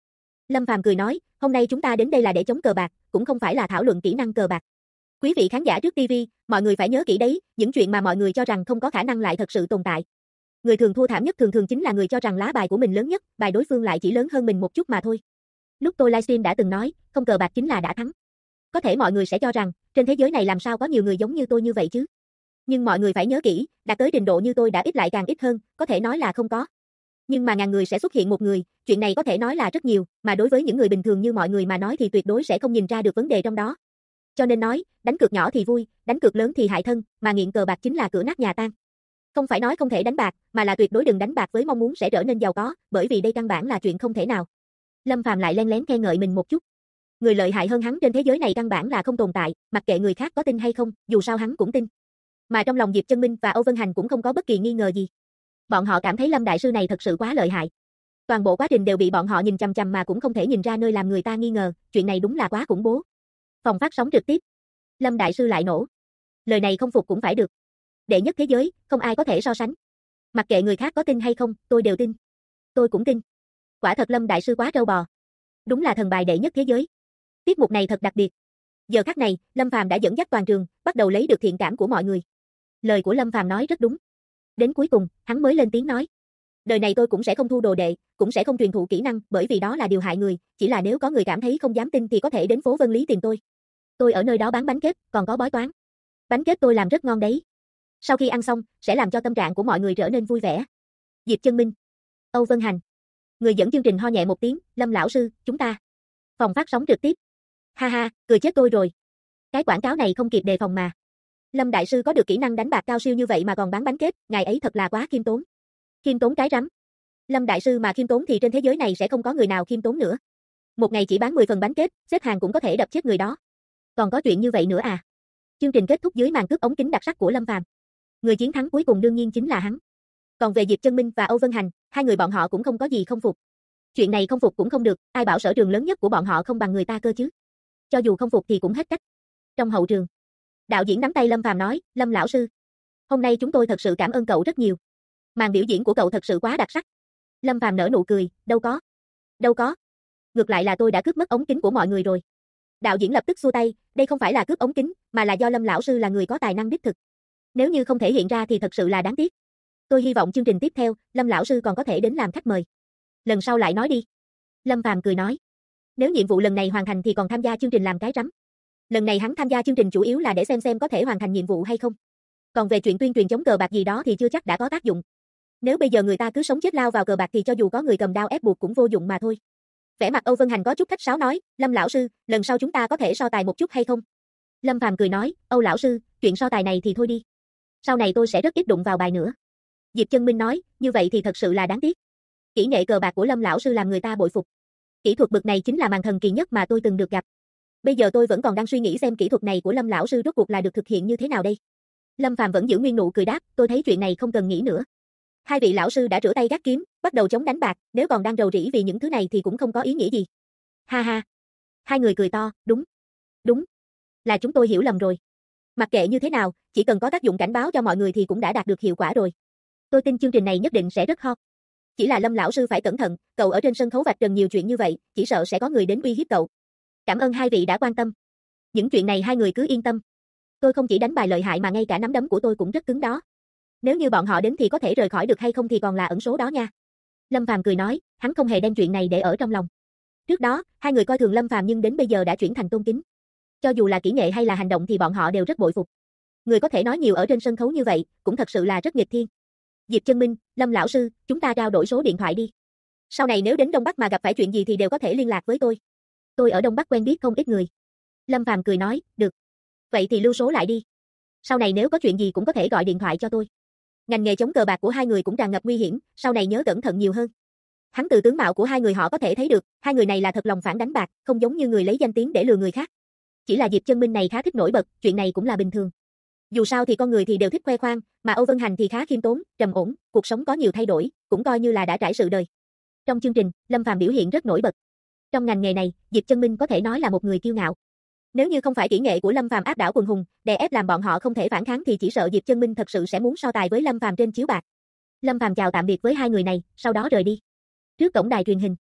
Lâm Phàm cười nói, hôm nay chúng ta đến đây là để chống cờ bạc, cũng không phải là thảo luận kỹ năng cờ bạc. Quý vị khán giả trước TV, mọi người phải nhớ kỹ đấy, những chuyện mà mọi người cho rằng không có khả năng lại thật sự tồn tại. Người thường thua thảm nhất thường thường chính là người cho rằng lá bài của mình lớn nhất, bài đối phương lại chỉ lớn hơn mình một chút mà thôi. Lúc tôi livestream đã từng nói, không cờ bạc chính là đã thắng. Có thể mọi người sẽ cho rằng, trên thế giới này làm sao có nhiều người giống như tôi như vậy chứ? Nhưng mọi người phải nhớ kỹ, đạt tới trình độ như tôi đã ít lại càng ít hơn, có thể nói là không có. Nhưng mà ngàn người sẽ xuất hiện một người, chuyện này có thể nói là rất nhiều, mà đối với những người bình thường như mọi người mà nói thì tuyệt đối sẽ không nhìn ra được vấn đề trong đó. Cho nên nói, đánh cược nhỏ thì vui, đánh cược lớn thì hại thân, mà nghiện cờ bạc chính là cửa nát nhà tan. Không phải nói không thể đánh bạc, mà là tuyệt đối đừng đánh bạc với mong muốn sẽ trở nên giàu có, bởi vì đây căn bản là chuyện không thể nào. Lâm Phàm lại len lén khen ngợi mình một chút. Người lợi hại hơn hắn trên thế giới này căn bản là không tồn tại, mặc kệ người khác có tin hay không, dù sao hắn cũng tin. Mà trong lòng Diệp Chân Minh và Âu Vân Hành cũng không có bất kỳ nghi ngờ gì. Bọn họ cảm thấy Lâm đại sư này thật sự quá lợi hại. Toàn bộ quá trình đều bị bọn họ nhìn chằm chằm mà cũng không thể nhìn ra nơi làm người ta nghi ngờ, chuyện này đúng là quá khủng bố. Phòng phát sóng trực tiếp. Lâm đại sư lại nổ. Lời này không phục cũng phải được. Đệ nhất thế giới, không ai có thể so sánh. Mặc kệ người khác có tin hay không, tôi đều tin. Tôi cũng tin. Quả thật Lâm đại sư quá trâu bò. Đúng là thần bài đệ nhất thế giới. Tiết mục này thật đặc biệt. Giờ khắc này, Lâm Phàm đã dẫn dắt toàn trường, bắt đầu lấy được thiện cảm của mọi người. Lời của Lâm Phàm nói rất đúng. Đến cuối cùng, hắn mới lên tiếng nói. Đời này tôi cũng sẽ không thu đồ đệ, cũng sẽ không truyền thụ kỹ năng, bởi vì đó là điều hại người, chỉ là nếu có người cảm thấy không dám tin thì có thể đến phố Vân Lý tìm tôi. Tôi ở nơi đó bán bánh kết, còn có bói toán. Bánh kết tôi làm rất ngon đấy. Sau khi ăn xong, sẽ làm cho tâm trạng của mọi người trở nên vui vẻ. Diệp Chân Minh, Âu Vân Hành. Người dẫn chương trình ho nhẹ một tiếng, Lâm lão sư, chúng ta. Phòng phát sóng trực tiếp. Ha ha, cười chết tôi rồi. Cái quảng cáo này không kịp đề phòng mà. Lâm đại sư có được kỹ năng đánh bạc cao siêu như vậy mà còn bán bánh kết, ngài ấy thật là quá khiêm tốn. Khiêm tốn cái rắm. Lâm đại sư mà khiêm tốn thì trên thế giới này sẽ không có người nào khiêm tốn nữa. Một ngày chỉ bán 10 phần bánh kết, xếp hàng cũng có thể đập chết người đó. Còn có chuyện như vậy nữa à? Chương trình kết thúc dưới màn cướp ống kính đặc sắc của Lâm Phàm. Người chiến thắng cuối cùng đương nhiên chính là hắn. Còn về Diệp Chân Minh và Âu Vân Hành, hai người bọn họ cũng không có gì không phục. Chuyện này không phục cũng không được, ai bảo sở trường lớn nhất của bọn họ không bằng người ta cơ chứ. Cho dù không phục thì cũng hết cách. Trong hậu trường, đạo diễn nắm tay Lâm Phàm nói, Lâm lão sư, hôm nay chúng tôi thật sự cảm ơn cậu rất nhiều. Màn biểu diễn của cậu thật sự quá đặc sắc. Lâm Phàm nở nụ cười, đâu có. Đâu có. Ngược lại là tôi đã cướp mất ống kính của mọi người rồi. Đạo diễn lập tức xua tay, đây không phải là cướp ống kính, mà là do Lâm lão sư là người có tài năng đích thực. Nếu như không thể hiện ra thì thật sự là đáng tiếc. Tôi hy vọng chương trình tiếp theo, Lâm lão sư còn có thể đến làm khách mời. Lần sau lại nói đi. Lâm Phàm cười nói. Nếu nhiệm vụ lần này hoàn thành thì còn tham gia chương trình làm cái rắm. Lần này hắn tham gia chương trình chủ yếu là để xem có thể hoàn thành nhiệm vụ hay không. Còn về chuyện tuyên truyền chống cờ bạc gì đó thì chưa chắc đã có tác dụng. Nếu bây giờ người ta cứ sống chết lao vào cờ bạc thì cho dù có người cầm đao ép buộc cũng vô dụng mà thôi. Vẻ mặt Âu Vân Hành có chút khách sáo nói, Lâm lão sư, lần sau chúng ta có thể so tài một chút hay không? Lâm Phàm cười nói, Âu lão sư, chuyện so tài này thì thôi đi. Sau này tôi sẽ rất ít đụng vào bài nữa. Diệp Chân Minh nói, như vậy thì thật sự là đáng tiếc. Kỹ nghệ cờ bạc của Lâm lão sư làm người ta bội phục. Kỹ thuật bậc này chính là màn thần kỳ nhất mà tôi từng được gặp. Bây giờ tôi vẫn còn đang suy nghĩ xem kỹ thuật này của Lâm lão sư rốt cuộc là được thực hiện như thế nào đây. Lâm Phàm vẫn giữ nguyên nụ cười đáp, tôi thấy chuyện này không cần nghĩ nữa. Hai vị lão sư đã rửa tay gác kiếm, bắt đầu chống đánh bạc, nếu còn đang rầu rĩ vì những thứ này thì cũng không có ý nghĩa gì. Ha ha. Hai người cười to, đúng. Đúng. Là chúng tôi hiểu lầm rồi. Mặc kệ như thế nào, chỉ cần có tác dụng cảnh báo cho mọi người thì cũng đã đạt được hiệu quả rồi. Tôi tin chương trình này nhất định sẽ rất hot. Chỉ là Lâm lão sư phải cẩn thận, cậu ở trên sân khấu vạch trần nhiều chuyện như vậy, chỉ sợ sẽ có người đến uy hiếp cậu. Cảm ơn hai vị đã quan tâm. Những chuyện này hai người cứ yên tâm. Tôi không chỉ đánh bài lợi hại mà ngay cả nắm đấm của tôi cũng rất cứng đó. Nếu như bọn họ đến thì có thể rời khỏi được hay không thì còn là ẩn số đó nha. Lâm Phàm cười nói, hắn không hề đem chuyện này để ở trong lòng. Trước đó, hai người coi thường Lâm Phàm nhưng đến bây giờ đã chuyển thành tôn kính. Cho dù là kỹ nghệ hay là hành động thì bọn họ đều rất bội phục. Người có thể nói nhiều ở trên sân khấu như vậy, cũng thật sự là rất nghịch thiên. Diệp Chân Minh, Lâm lão sư, chúng ta trao đổi số điện thoại đi. Sau này nếu đến Đông Bắc mà gặp phải chuyện gì thì đều có thể liên lạc với tôi. Tôi ở Đông Bắc quen biết không ít người. Lâm Phàm cười nói, được. Vậy thì lưu số lại đi. Sau này nếu có chuyện gì cũng có thể gọi điện thoại cho tôi. Ngành nghề chống cờ bạc của hai người cũng tràn ngập nguy hiểm, sau này nhớ cẩn thận nhiều hơn. Hắn từ tướng mạo của hai người họ có thể thấy được, hai người này là thật lòng phản đánh bạc, không giống như người lấy danh tiếng để lừa người khác. Chỉ là Diệp Chân Minh này khá thích nổi bật, chuyện này cũng là bình thường. Dù sao thì con người thì đều thích khoe khoang, mà Âu Vân Hành thì khá khiêm tốn, trầm ổn, cuộc sống có nhiều thay đổi, cũng coi như là đã trải sự đời. Trong chương trình, Lâm Phàm biểu hiện rất nổi bật. Trong ngành nghề này, Diệp Chân Minh có thể nói là một người kiêu ngạo. Nếu như không phải kỹ nghệ của Lâm Phàm áp đảo quần hùng, đè ép làm bọn họ không thể phản kháng thì chỉ sợ Diệp Chân Minh thật sự sẽ muốn so tài với Lâm Phàm trên chiếu bạc. Lâm Phàm chào tạm biệt với hai người này, sau đó rời đi. Trước cổng đài truyền hình,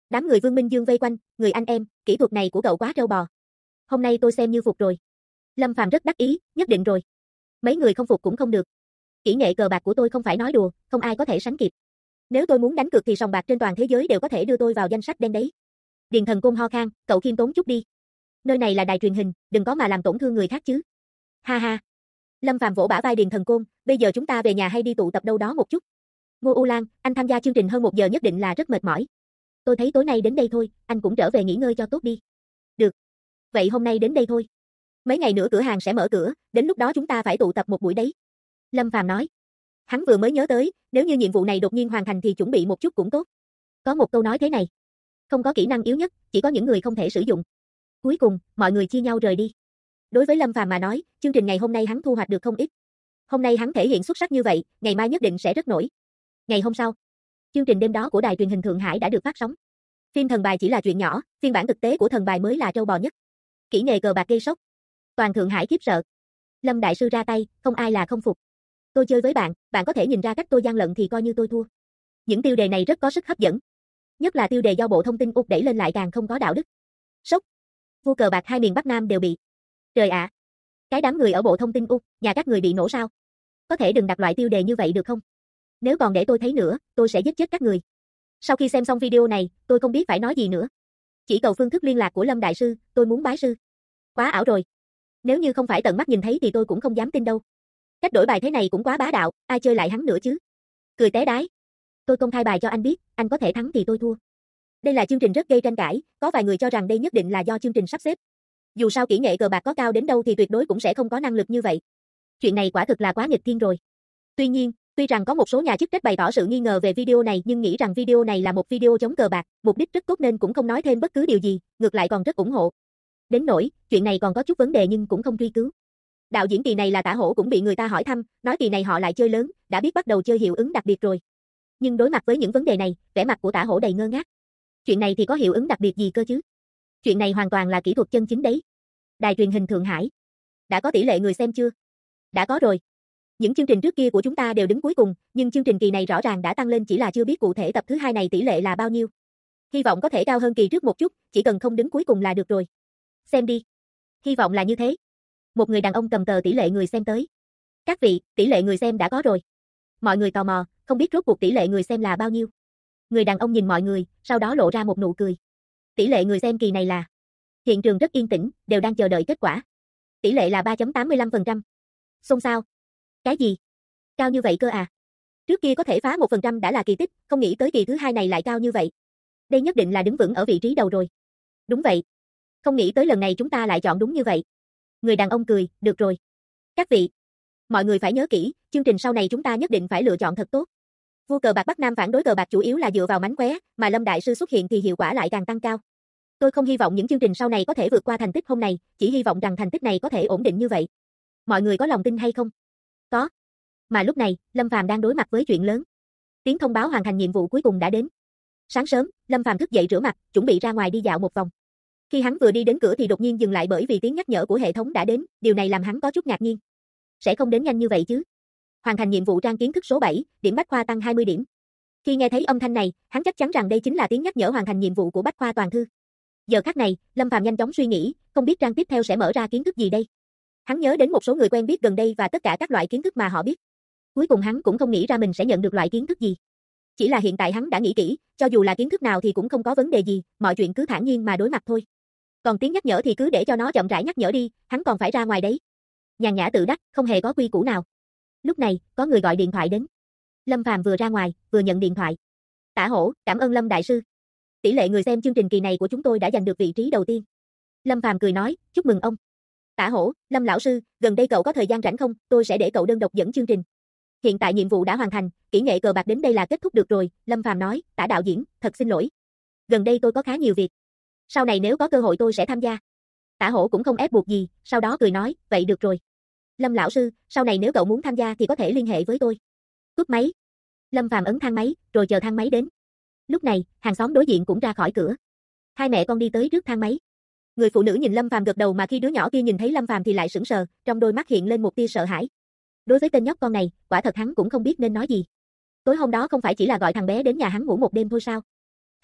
Đám người Vương Minh Dương vây quanh, người anh em, kỹ thuật này của cậu quá trâu bò. Hôm nay tôi xem như phục rồi. Lâm Phàm rất đắc ý, nhất định rồi. Mấy người không phục cũng không được. Kỹ nghệ cờ bạc của tôi không phải nói đùa, không ai có thể sánh kịp. Nếu tôi muốn đánh cược thì sòng bạc trên toàn thế giới đều có thể đưa tôi vào danh sách đen đấy. Điền Thần Côn ho khan, cậu khiêm tốn chút đi. Nơi này là đài truyền hình, đừng có mà làm tổn thương người khác chứ. Ha ha. Lâm Phàm vỗ bả vai Điền Thần Côn, bây giờ chúng ta về nhà hay đi tụ tập đâu đó một chút. Ngô U Lan, anh tham gia chương trình hơn 1 giờ nhất định là rất mệt mỏi. Tôi thấy tối nay đến đây thôi, anh cũng trở về nghỉ ngơi cho tốt đi. Được. Vậy hôm nay đến đây thôi. Mấy ngày nữa cửa hàng sẽ mở cửa, đến lúc đó chúng ta phải tụ tập một buổi đấy. Lâm Phàm nói. Hắn vừa mới nhớ tới, nếu như nhiệm vụ này đột nhiên hoàn thành thì chuẩn bị một chút cũng tốt. Có một câu nói thế này. Không có kỹ năng yếu nhất, chỉ có những người không thể sử dụng. Cuối cùng, mọi người chia nhau rời đi. Đối với Lâm Phàm mà nói, chương trình ngày hôm nay hắn thu hoạch được không ít. Hôm nay hắn thể hiện xuất sắc như vậy, ngày mai nhất định sẽ rất nổi. Ngày hôm sau, chương trình đêm đó của đài truyền hình Thượng Hải đã được phát sóng. Phim Thần Bài chỉ là chuyện nhỏ, phiên bản thực tế của Thần Bài mới là trâu bò nhất. Kỹ nghệ cờ bạc gây sốc. Toàn Thượng Hải khiếp sợ. Lâm đại sư ra tay, không ai là không phục. Tôi chơi với bạn, bạn có thể nhìn ra cách tôi gian lận thì coi như tôi thua. Những tiêu đề này rất có sức hấp dẫn. Nhất là tiêu đề do Bộ Thông tin Úc đẩy lên lại càng không có đạo đức. Sốc. Vua cờ bạc hai miền Bắc Nam đều bị. Trời ạ. Cái đám người ở Bộ Thông tin Úc, nhà các người bị nổ sao? Có thể đừng đặt loại tiêu đề như vậy được không? Nếu còn để tôi thấy nữa, tôi sẽ giết chết các người. Sau khi xem xong video này, tôi không biết phải nói gì nữa. Chỉ cầu phương thức liên lạc của Lâm đại sư, tôi muốn bái sư. Quá ảo rồi. Nếu như không phải tận mắt nhìn thấy thì tôi cũng không dám tin đâu. Cách đổi bài thế này cũng quá bá đạo, ai chơi lại hắn nữa chứ? Cười té đái. Tôi công khai bài cho anh biết, anh có thể thắng thì tôi thua. Đây là chương trình rất gây tranh cãi, có vài người cho rằng đây nhất định là do chương trình sắp xếp. Dù sao kỹ nghệ cờ bạc có cao đến đâu thì tuyệt đối cũng sẽ không có năng lực như vậy. Chuyện này quả thực là quá nghịch thiên rồi. Tuy nhiên, tuy rằng có một số nhà chức trách bày tỏ sự nghi ngờ về video này nhưng nghĩ rằng video này là một video chống cờ bạc, mục đích rất tốt nên cũng không nói thêm bất cứ điều gì, ngược lại còn rất ủng hộ. Đến nỗi, chuyện này còn có chút vấn đề nhưng cũng không truy cứu. Đạo diễn kỳ này là Tả Hổ cũng bị người ta hỏi thăm, nói kỳ này họ lại chơi lớn, đã biết bắt đầu chơi hiệu ứng đặc biệt rồi. Nhưng đối mặt với những vấn đề này, vẻ mặt của Tả Hổ đầy ngơ ngác. Chuyện này thì có hiệu ứng đặc biệt gì cơ chứ? Chuyện này hoàn toàn là kỹ thuật chân chính đấy. Đài truyền hình Thượng Hải. Đã có tỷ lệ người xem chưa? Đã có rồi. Những chương trình trước kia của chúng ta đều đứng cuối cùng, nhưng chương trình kỳ này rõ ràng đã tăng lên chỉ là chưa biết cụ thể tập thứ 2 này tỷ lệ là bao nhiêu. Hy vọng có thể cao hơn kỳ trước một chút, chỉ cần không đứng cuối cùng là được rồi. Xem đi. Hy vọng là như thế. Một người đàn ông cầm tờ tỷ lệ người xem tới. Các vị, tỷ lệ người xem đã có rồi. Mọi người tò mò, không biết rốt cuộc tỷ lệ người xem là bao nhiêu. Người đàn ông nhìn mọi người, sau đó lộ ra một nụ cười. Tỷ lệ người xem kỳ này là. Hiện trường rất yên tĩnh, đều đang chờ đợi kết quả. Tỷ lệ là 3.85%. Xôn xao. Cái gì? Cao như vậy cơ à? Trước kia có thể phá 1% đã là kỳ tích, không nghĩ tới kỳ thứ 2 này lại cao như vậy. Đây nhất định là đứng vững ở vị trí đầu rồi. Đúng vậy. Không nghĩ tới lần này chúng ta lại chọn đúng như vậy. Người đàn ông cười, được rồi. Các vị, mọi người phải nhớ kỹ, chương trình sau này chúng ta nhất định phải lựa chọn thật tốt. Vua cờ bạc Bắc Nam phản đối cờ bạc chủ yếu là dựa vào mánh khóe, mà Lâm đại sư xuất hiện thì hiệu quả lại càng tăng cao. Tôi không hy vọng những chương trình sau này có thể vượt qua thành tích hôm nay, chỉ hy vọng rằng thành tích này có thể ổn định như vậy. Mọi người có lòng tin hay không? Có. Mà lúc này, Lâm Phàm đang đối mặt với chuyện lớn. Tiếng thông báo hoàn thành nhiệm vụ cuối cùng đã đến. Sáng sớm, Lâm Phàm thức dậy rửa mặt, chuẩn bị ra ngoài đi dạo một vòng. Khi hắn vừa đi đến cửa thì đột nhiên dừng lại bởi vì tiếng nhắc nhở của hệ thống đã đến, điều này làm hắn có chút ngạc nhiên. Sẽ không đến nhanh như vậy chứ? Hoàn thành nhiệm vụ trang kiến thức số 7, điểm bách khoa tăng 20 điểm. Khi nghe thấy âm thanh này, hắn chắc chắn rằng đây chính là tiếng nhắc nhở hoàn thành nhiệm vụ của bách khoa toàn thư. Giờ khắc này, Lâm Phàm nhanh chóng suy nghĩ, không biết trang tiếp theo sẽ mở ra kiến thức gì đây. Hắn nhớ đến một số người quen biết gần đây và tất cả các loại kiến thức mà họ biết. Cuối cùng hắn cũng không nghĩ ra mình sẽ nhận được loại kiến thức gì. Chỉ là hiện tại hắn đã nghĩ kỹ, cho dù là kiến thức nào thì cũng không có vấn đề gì, mọi chuyện cứ thản nhiên mà đối mặt thôi. Còn tiếng nhắc nhở thì cứ để cho nó chậm rãi nhắc nhở đi, hắn còn phải ra ngoài đấy. Nhàn nhã tự đắc, không hề có quy củ nào. Lúc này, có người gọi điện thoại đến. Lâm Phàm vừa ra ngoài, vừa nhận điện thoại. Tả Hổ, cảm ơn Lâm đại sư. Tỷ lệ người xem chương trình kỳ này của chúng tôi đã giành được vị trí đầu tiên. Lâm Phàm cười nói, chúc mừng ông. Tả Hổ, Lâm lão sư, gần đây cậu có thời gian rảnh không? Tôi sẽ để cậu đơn độc dẫn chương trình. Hiện tại nhiệm vụ đã hoàn thành, kỹ nghệ cờ bạc đến đây là kết thúc được rồi, Lâm Phàm nói, Tả đạo diễn, thật xin lỗi. Gần đây tôi có khá nhiều việc. Sau này nếu có cơ hội tôi sẽ tham gia. Tả Hổ cũng không ép buộc gì, sau đó cười nói, vậy được rồi. Lâm lão sư, sau này nếu cậu muốn tham gia thì có thể liên hệ với tôi. Cúp máy. Lâm Phàm ấn thang máy, rồi chờ thang máy đến. Lúc này, hàng xóm đối diện cũng ra khỏi cửa. Hai mẹ con đi tới trước thang máy. Người phụ nữ nhìn Lâm Phàm gật đầu mà khi đứa nhỏ kia nhìn thấy Lâm Phàm thì lại sững sờ, trong đôi mắt hiện lên một tia sợ hãi. Đối với tên nhóc con này, quả thật hắn cũng không biết nên nói gì. Tối hôm đó không phải chỉ là gọi thằng bé đến nhà hắn ngủ một đêm thôi sao?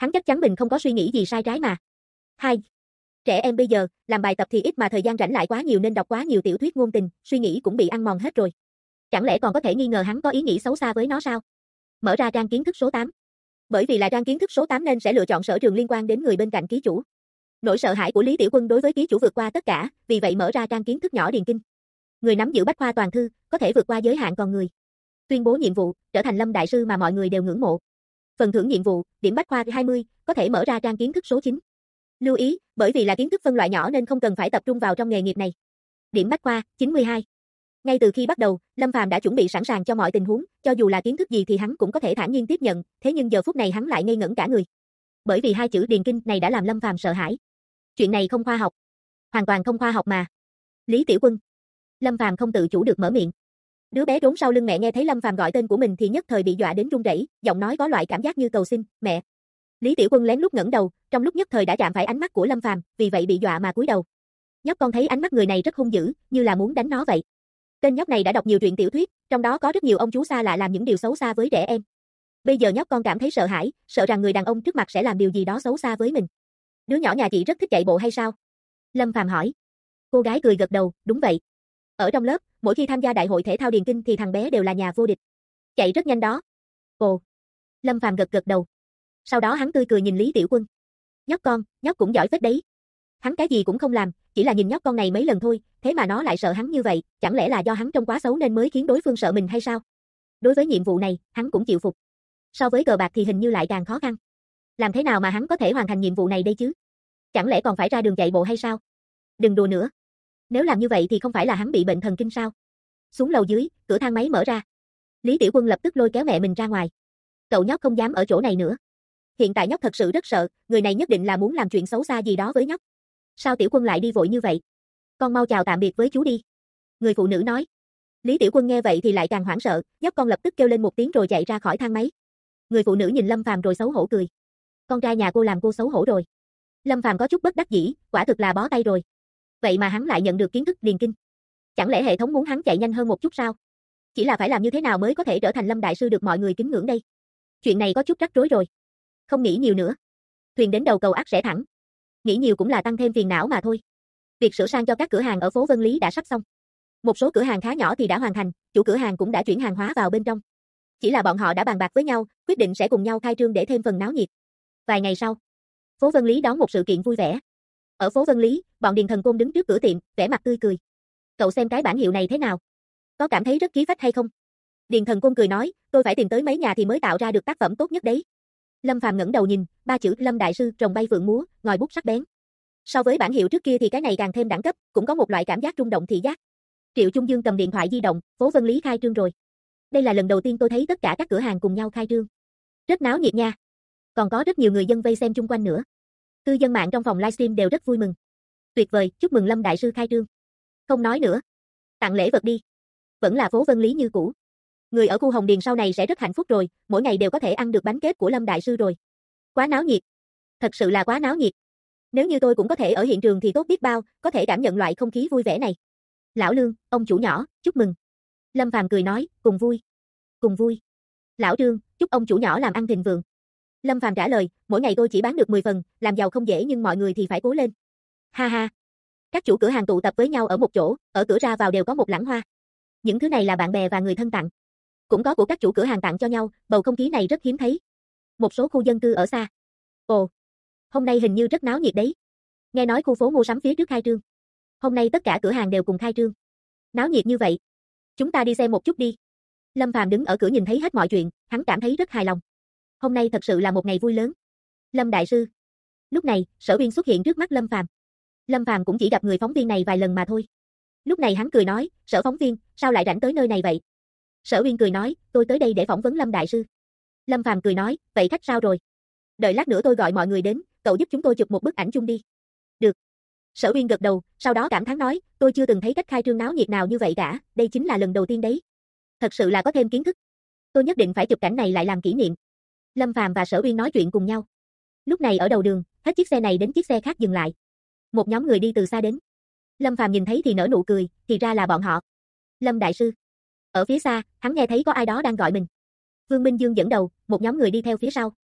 Hắn chắc chắn mình không có suy nghĩ gì sai trái mà. 2. Trẻ em bây giờ, làm bài tập thì ít mà thời gian rảnh lại quá nhiều nên đọc quá nhiều tiểu thuyết ngôn tình, suy nghĩ cũng bị ăn mòn hết rồi. Chẳng lẽ còn có thể nghi ngờ hắn có ý nghĩ xấu xa với nó sao? Mở ra trang kiến thức số 8. Bởi vì là trang kiến thức số 8 nên sẽ lựa chọn sở trường liên quan đến người bên cạnh ký chủ. Nỗi sợ hãi của Lý Tiểu Quân đối với ký chủ vượt qua tất cả, vì vậy mở ra trang kiến thức nhỏ điền kinh. Người nắm giữ bách khoa toàn thư, có thể vượt qua giới hạn con người. Tuyên bố nhiệm vụ, trở thành Lâm đại sư mà mọi người đều ngưỡng mộ. Phần thưởng nhiệm vụ, điểm bách khoa 20, có thể mở ra trang kiến thức số 9. Lưu ý, bởi vì là kiến thức phân loại nhỏ nên không cần phải tập trung vào trong nghề nghiệp này. Điểm bách khoa 92. Ngay từ khi bắt đầu, Lâm Phàm đã chuẩn bị sẵn sàng cho mọi tình huống, cho dù là kiến thức gì thì hắn cũng có thể thản nhiên tiếp nhận, thế nhưng giờ phút này hắn lại ngây ngẩn cả người. Bởi vì hai chữ điền kinh này đã làm Lâm Phàm sợ hãi. Chuyện này không khoa học. Hoàn toàn không khoa học mà. Lý Tiểu Quân. Lâm Phàm không tự chủ được mở miệng. Đứa bé trốn sau lưng mẹ nghe thấy Lâm Phàm gọi tên của mình thì nhất thời bị dọa đến run rẩy, giọng nói có loại cảm giác như cầu xin, "Mẹ." Lý Tiểu Quân lén lút ngẩng đầu, trong lúc nhất thời đã chạm phải ánh mắt của Lâm Phàm, vì vậy bị dọa mà cúi đầu. Nhóc con thấy ánh mắt người này rất hung dữ, như là muốn đánh nó vậy. Tên nhóc này đã đọc nhiều truyện tiểu thuyết, trong đó có rất nhiều ông chú xa lạ làm những điều xấu xa với trẻ em. Bây giờ nhóc con cảm thấy sợ hãi, sợ rằng người đàn ông trước mặt sẽ làm điều gì đó xấu xa với mình. Đứa nhỏ nhà chị rất thích chạy bộ hay sao? Lâm Phàm hỏi. Cô gái cười gật đầu, đúng vậy. Ở trong lớp, mỗi khi tham gia đại hội thể thao điền kinh thì thằng bé đều là nhà vô địch. Chạy rất nhanh đó. Ồ. Lâm Phàm gật gật đầu. Sau đó hắn tươi cười nhìn Lý Tiểu Quân. Nhóc con, nhóc cũng giỏi phết đấy. Hắn cái gì cũng không làm, chỉ là nhìn nhóc con này mấy lần thôi, thế mà nó lại sợ hắn như vậy, chẳng lẽ là do hắn trông quá xấu nên mới khiến đối phương sợ mình hay sao? Đối với nhiệm vụ này, hắn cũng chịu phục. So với cờ bạc thì hình như lại càng khó khăn. Làm thế nào mà hắn có thể hoàn thành nhiệm vụ này đây chứ? Chẳng lẽ còn phải ra đường chạy bộ hay sao? Đừng đùa nữa. Nếu làm như vậy thì không phải là hắn bị bệnh thần kinh sao? Xuống lầu dưới, cửa thang máy mở ra. Lý Tiểu Quân lập tức lôi kéo mẹ mình ra ngoài. Cậu nhóc không dám ở chỗ này nữa. Hiện tại nhóc thật sự rất sợ, người này nhất định là muốn làm chuyện xấu xa gì đó với nhóc. Sao Tiểu Quân lại đi vội như vậy? Con mau chào tạm biệt với chú đi. Người phụ nữ nói. Lý Tiểu Quân nghe vậy thì lại càng hoảng sợ, nhóc con lập tức kêu lên một tiếng rồi chạy ra khỏi thang máy. Người phụ nữ nhìn Lâm Phàm rồi xấu hổ cười. Con trai nhà cô làm cô xấu hổ rồi. Lâm Phàm có chút bất đắc dĩ, quả thực là bó tay rồi. Vậy mà hắn lại nhận được kiến thức điền kinh. Chẳng lẽ hệ thống muốn hắn chạy nhanh hơn một chút sao? Chỉ là phải làm như thế nào mới có thể trở thành Lâm đại sư được mọi người kính ngưỡng đây? Chuyện này có chút rắc rối rồi. Không nghĩ nhiều nữa. Thuyền đến đầu cầu ắt sẽ thẳng. Nghĩ nhiều cũng là tăng thêm phiền não mà thôi. Việc sửa sang cho các cửa hàng ở phố Vân Lý đã sắp xong. Một số cửa hàng khá nhỏ thì đã hoàn thành, chủ cửa hàng cũng đã chuyển hàng hóa vào bên trong. Chỉ là bọn họ đã bàn bạc với nhau, quyết định sẽ cùng nhau khai trương để thêm phần náo nhiệt. Vài ngày sau, phố Vân Lý đón một sự kiện vui vẻ. Ở phố Vân Lý, bọn Điền Thần Côn đứng trước cửa tiệm, vẻ mặt tươi cười. Cậu xem cái bảng hiệu này thế nào? Có cảm thấy rất khí phách hay không? Điền Thần Côn cười nói, tôi phải tìm tới mấy nhà thì mới tạo ra được tác phẩm tốt nhất đấy. Lâm Phàm ngẩng đầu nhìn, ba chữ Lâm đại sư rồng bay phượng múa, ngòi bút sắc bén. So với bản hiệu trước kia thì cái này càng thêm đẳng cấp, cũng có một loại cảm giác rung động thị giác. Triệu Trung Dương cầm điện thoại di động, phố Vân Lý khai trương rồi. Đây là lần đầu tiên tôi thấy tất cả các cửa hàng cùng nhau khai trương. Rất náo nhiệt nha. Còn có rất nhiều người dân vây xem chung quanh nữa. Cư dân mạng trong phòng livestream đều rất vui mừng. Tuyệt vời, chúc mừng Lâm đại sư khai trương. Không nói nữa. Tặng lễ vật đi. Vẫn là phố Vân Lý như cũ. Người ở khu Hồng Điền sau này sẽ rất hạnh phúc rồi, mỗi ngày đều có thể ăn được bánh kết của Lâm đại sư rồi. Quá náo nhiệt. Thật sự là quá náo nhiệt. Nếu như tôi cũng có thể ở hiện trường thì tốt biết bao, có thể cảm nhận loại không khí vui vẻ này. Lão Lương, ông chủ nhỏ, chúc mừng. Lâm Phàm cười nói, cùng vui. Cùng vui. Lão Trương, chúc ông chủ nhỏ làm ăn thịnh vượng. Lâm Phàm trả lời, mỗi ngày tôi chỉ bán được 10 phần, làm giàu không dễ nhưng mọi người thì phải cố lên. Ha ha. Các chủ cửa hàng tụ tập với nhau ở một chỗ, ở cửa ra vào đều có một lẵng hoa. Những thứ này là bạn bè và người thân tặng. Cũng có của các chủ cửa hàng tặng cho nhau, bầu không khí này rất hiếm thấy. Một số khu dân cư ở xa. Ồ, hôm nay hình như rất náo nhiệt đấy. Nghe nói khu phố mua sắm phía trước khai trương. Hôm nay tất cả cửa hàng đều cùng khai trương. Náo nhiệt như vậy. Chúng ta đi xem một chút đi. Lâm Phàm đứng ở cửa nhìn thấy hết mọi chuyện, hắn cảm thấy rất hài lòng. Hôm nay thật sự là một ngày vui lớn. Lâm đại sư. Lúc này, Sở Uyên xuất hiện trước mắt Lâm Phàm. Lâm Phàm cũng chỉ gặp người phóng viên này vài lần mà thôi. Lúc này hắn cười nói, Sở phóng viên, sao lại rảnh tới nơi này vậy? Sở Uyên cười nói, tôi tới đây để phỏng vấn Lâm đại sư. Lâm Phàm cười nói, vậy khách sao rồi? Đợi lát nữa tôi gọi mọi người đến, cậu giúp chúng tôi chụp một bức ảnh chung đi. Được. Sở Uyên gật đầu, sau đó cảm thán nói, tôi chưa từng thấy cách khai trương náo nhiệt nào như vậy cả, đây chính là lần đầu tiên đấy. Thật sự là có thêm kiến thức. Tôi nhất định phải chụp cảnh này lại làm kỷ niệm. Lâm Phàm và Sở Uyên nói chuyện cùng nhau. Lúc này ở đầu đường, hết chiếc xe này đến chiếc xe khác dừng lại. Một nhóm người đi từ xa đến. Lâm Phàm nhìn thấy thì nở nụ cười, thì ra là bọn họ. Lâm đại sư. Ở phía xa, hắn nghe thấy có ai đó đang gọi mình. Vương Minh Dương dẫn đầu, một nhóm người đi theo phía sau.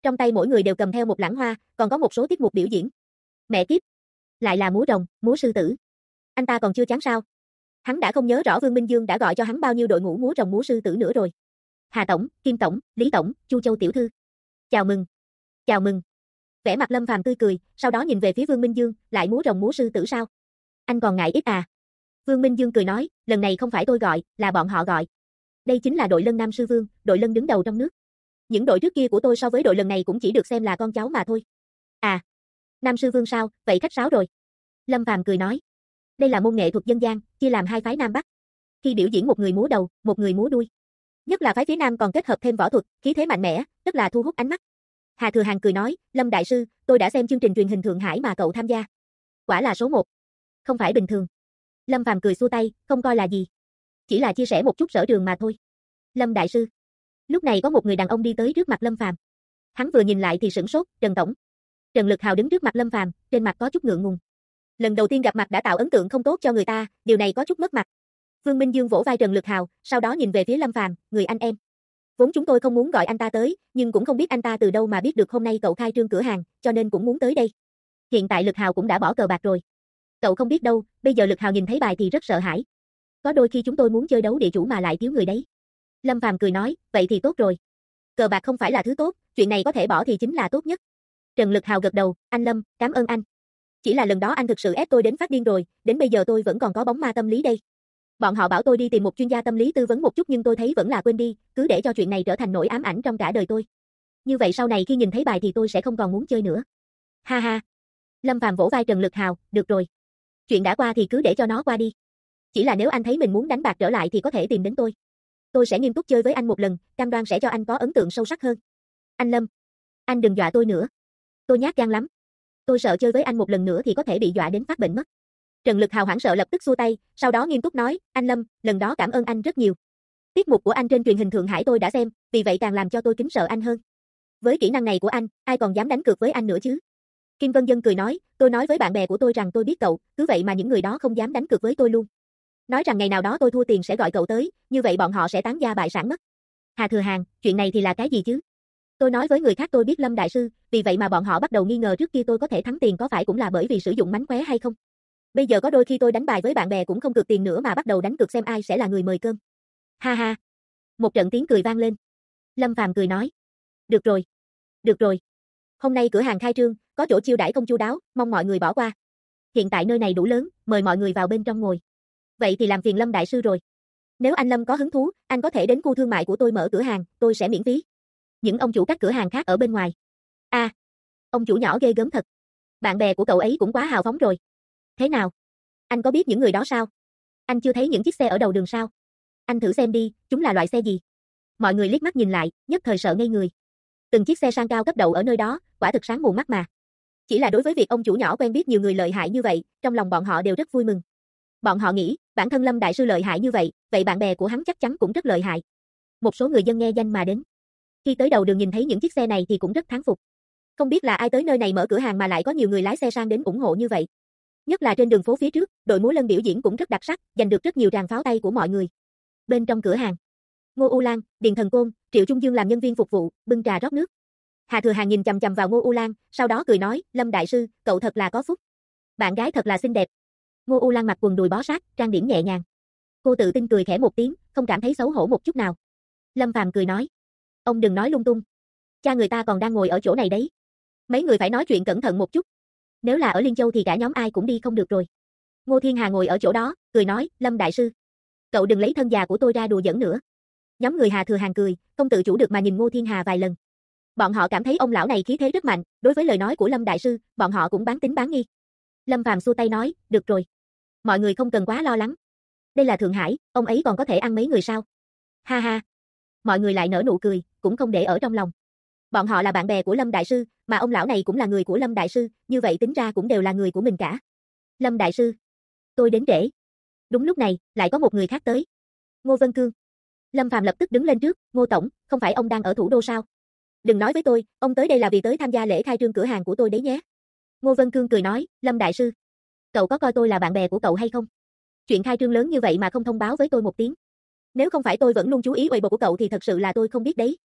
Trong tay mỗi người đều cầm theo một lẵng hoa, còn có một số tiết mục biểu diễn. Mẹ kiếp, lại là múa rồng, múa sư tử. Anh ta còn chưa chán sao? Hắn đã không nhớ rõ Vương Minh Dương đã gọi cho hắn bao nhiêu đội ngũ múa rồng múa sư tử nữa rồi. Hà tổng, Kim tổng, Lý tổng, Chu Châu tiểu thư. Chào mừng. Chào mừng. Vẻ mặt Lâm Phàm tươi cười, sau đó nhìn về phía Vương Minh Dương, lại múa rồng múa sư tử sao? Anh còn ngại ít à? Vương Minh Dương cười nói, lần này không phải tôi gọi, là bọn họ gọi. Đây chính là đội lân Nam Sư Vương, đội lân đứng đầu trong nước. Những đội trước kia của tôi so với đội lần này cũng chỉ được xem là con cháu mà thôi. À, Nam Sư Vương sao, vậy khách sáo rồi. Lâm Phàm cười nói, đây là môn nghệ thuật dân gian, chia làm hai phái Nam Bắc. Khi biểu diễn một người múa đầu, một người múa đuôi. Nhất là phái phía Nam còn kết hợp thêm võ thuật, khí thế mạnh mẽ, rất là thu hút ánh mắt. Hà Thừa Hàng cười nói, Lâm đại sư, tôi đã xem chương trình truyền hình Thượng Hải mà cậu tham gia. Quả là số 1. Không phải bình thường. Lâm Phàm cười xua tay, không coi là gì. Chỉ là chia sẻ một chút sở trường mà thôi. Lâm đại sư. Lúc này có một người đàn ông đi tới trước mặt Lâm Phàm. Hắn vừa nhìn lại thì sửng sốt, Trần tổng. Trần Lực Hào đứng trước mặt Lâm Phàm, trên mặt có chút ngượng ngùng. Lần đầu tiên gặp mặt đã tạo ấn tượng không tốt cho người ta, điều này có chút mất mặt. Vương Minh Dương vỗ vai Trần Lực Hào, sau đó nhìn về phía Lâm Phàm, người anh em. Vốn chúng tôi không muốn gọi anh ta tới, nhưng cũng không biết anh ta từ đâu mà biết được hôm nay cậu khai trương cửa hàng, cho nên cũng muốn tới đây. Hiện tại Lực Hào cũng đã bỏ cờ bạc rồi. Cậu không biết đâu, bây giờ Lực Hào nhìn thấy bài thì rất sợ hãi. Có đôi khi chúng tôi muốn chơi đấu địa chủ mà lại thiếu người đấy. Lâm Phàm cười nói, vậy thì tốt rồi. Cờ bạc không phải là thứ tốt, chuyện này có thể bỏ thì chính là tốt nhất. Trần Lực Hào gật đầu, anh Lâm, cảm ơn anh. Chỉ là lần đó anh thực sự ép tôi đến phát điên rồi, đến bây giờ tôi vẫn còn có bóng ma tâm lý đây. Bọn họ bảo tôi đi tìm một chuyên gia tâm lý tư vấn một chút nhưng tôi thấy vẫn là quên đi, cứ để cho chuyện này trở thành nỗi ám ảnh trong cả đời tôi. Như vậy sau này khi nhìn thấy bài thì tôi sẽ không còn muốn chơi nữa. Ha ha. Lâm Phàm vỗ vai Trần Lực Hào, được rồi. Chuyện đã qua thì cứ để cho nó qua đi. Chỉ là nếu anh thấy mình muốn đánh bạc trở lại thì có thể tìm đến tôi. Tôi sẽ nghiêm túc chơi với anh một lần, cam đoan sẽ cho anh có ấn tượng sâu sắc hơn. Anh Lâm, anh đừng dọa tôi nữa. Tôi nhát gan lắm. Tôi sợ chơi với anh một lần nữa thì có thể bị dọa đến phát bệnh mất. Trần Lực Hào hoảng sợ lập tức xua tay, sau đó nghiêm túc nói, anh Lâm, lần đó cảm ơn anh rất nhiều. Tiết mục của anh trên truyền hình Thượng Hải tôi đã xem, vì vậy càng làm cho tôi kính sợ anh hơn. Với kỹ năng này của anh, ai còn dám đánh cược với anh nữa chứ? Kim Vân Dân cười nói, tôi nói với bạn bè của tôi rằng tôi biết cậu, cứ vậy mà những người đó không dám đánh cược với tôi luôn. Nói rằng ngày nào đó tôi thua tiền sẽ gọi cậu tới, như vậy bọn họ sẽ tán gia bại sản mất. Hà Thừa Hàng, chuyện này thì là cái gì chứ? Tôi nói với người khác tôi biết Lâm đại sư, vì vậy mà bọn họ bắt đầu nghi ngờ trước kia tôi có thể thắng tiền có phải cũng là bởi vì sử dụng mánh khóe hay không? Bây giờ có đôi khi tôi đánh bài với bạn bè cũng không cược tiền nữa mà bắt đầu đánh cược xem ai sẽ là người mời cơm. Ha ha. Một trận tiếng cười vang lên. Lâm Phàm cười nói. Được rồi. Được rồi. Hôm nay cửa hàng khai trương, có chỗ chiêu đãi không chu đáo, mong mọi người bỏ qua. Hiện tại nơi này đủ lớn, mời mọi người vào bên trong ngồi. Vậy thì làm phiền Lâm đại sư rồi. Nếu anh Lâm có hứng thú, anh có thể đến khu thương mại của tôi mở cửa hàng, tôi sẽ miễn phí. Những ông chủ các cửa hàng khác ở bên ngoài. À, ông chủ nhỏ ghê gớm thật. Bạn bè của cậu ấy cũng quá hào phóng rồi. Thế nào? Anh có biết những người đó sao? Anh chưa thấy những chiếc xe ở đầu đường sao? Anh thử xem đi, chúng là loại xe gì? Mọi người liếc mắt nhìn lại, nhất thời sợ ngây người. Từng chiếc xe sang cao cấp đậu ở nơi đó, quả thực sáng mù mắt mà. Chỉ là đối với việc ông chủ nhỏ quen biết nhiều người lợi hại như vậy, trong lòng bọn họ đều rất vui mừng. Bọn họ nghĩ, bản thân Lâm đại sư lợi hại như vậy, vậy bạn bè của hắn chắc chắn cũng rất lợi hại. Một số người dân nghe danh mà đến. Khi tới đầu đường nhìn thấy những chiếc xe này thì cũng rất thán phục. Không biết là ai tới nơi này mở cửa hàng mà lại có nhiều người lái xe sang đến ủng hộ như vậy. Nhất là trên đường phố phía trước, đội múa lân biểu diễn cũng rất đặc sắc, giành được rất nhiều tràng pháo tay của mọi người. Bên trong cửa hàng, Ngô U Lan, Điền Thần Côn, Triệu Trung Dương làm nhân viên phục vụ, bưng trà rót nước. Hà Thừa Hàng nhìn chằm chằm vào Ngô U Lan, sau đó cười nói, Lâm đại sư, cậu thật là có phúc. Bạn gái thật là xinh đẹp. Ngô U Lan mặc quần đùi bó sát, trang điểm nhẹ nhàng. Cô tự tin cười khẽ một tiếng, không cảm thấy xấu hổ một chút nào. Lâm Phàm cười nói, ông đừng nói lung tung. Cha người ta còn đang ngồi ở chỗ này đấy. Mấy người phải nói chuyện cẩn thận một chút. Nếu là ở Liên Châu thì cả nhóm ai cũng đi không được rồi. Ngô Thiên Hà ngồi ở chỗ đó, cười nói, Lâm đại sư, cậu đừng lấy thân già của tôi ra đùa giỡn nữa. Nhóm người Hà Thừa Hàng cười, không tự chủ được mà nhìn Ngô Thiên Hà vài lần. Bọn họ cảm thấy ông lão này khí thế rất mạnh, đối với lời nói của Lâm đại sư, bọn họ cũng bán tín bán nghi. Lâm Phàm xua tay nói, được rồi. Mọi người không cần quá lo lắng. Đây là Thượng Hải, ông ấy còn có thể ăn mấy người sao? Ha ha. Mọi người lại nở nụ cười, cũng không để ở trong lòng. Bọn họ là bạn bè của Lâm đại sư, mà ông lão này cũng là người của Lâm đại sư, như vậy tính ra cũng đều là người của mình cả. Lâm đại sư, tôi đến trễ. Đúng lúc này, lại có một người khác tới. Ngô Vân Cương. Lâm Phàm lập tức đứng lên trước, Ngô tổng, không phải ông đang ở thủ đô sao? Đừng nói với tôi, ông tới đây là vì tới tham gia lễ khai trương cửa hàng của tôi đấy nhé. Ngô Vân Cương cười nói, Lâm đại sư, cậu có coi tôi là bạn bè của cậu hay không? Chuyện khai trương lớn như vậy mà không thông báo với tôi một tiếng. Nếu không phải tôi vẫn luôn chú ý Weibo của cậu thì thật sự là tôi không biết đấy.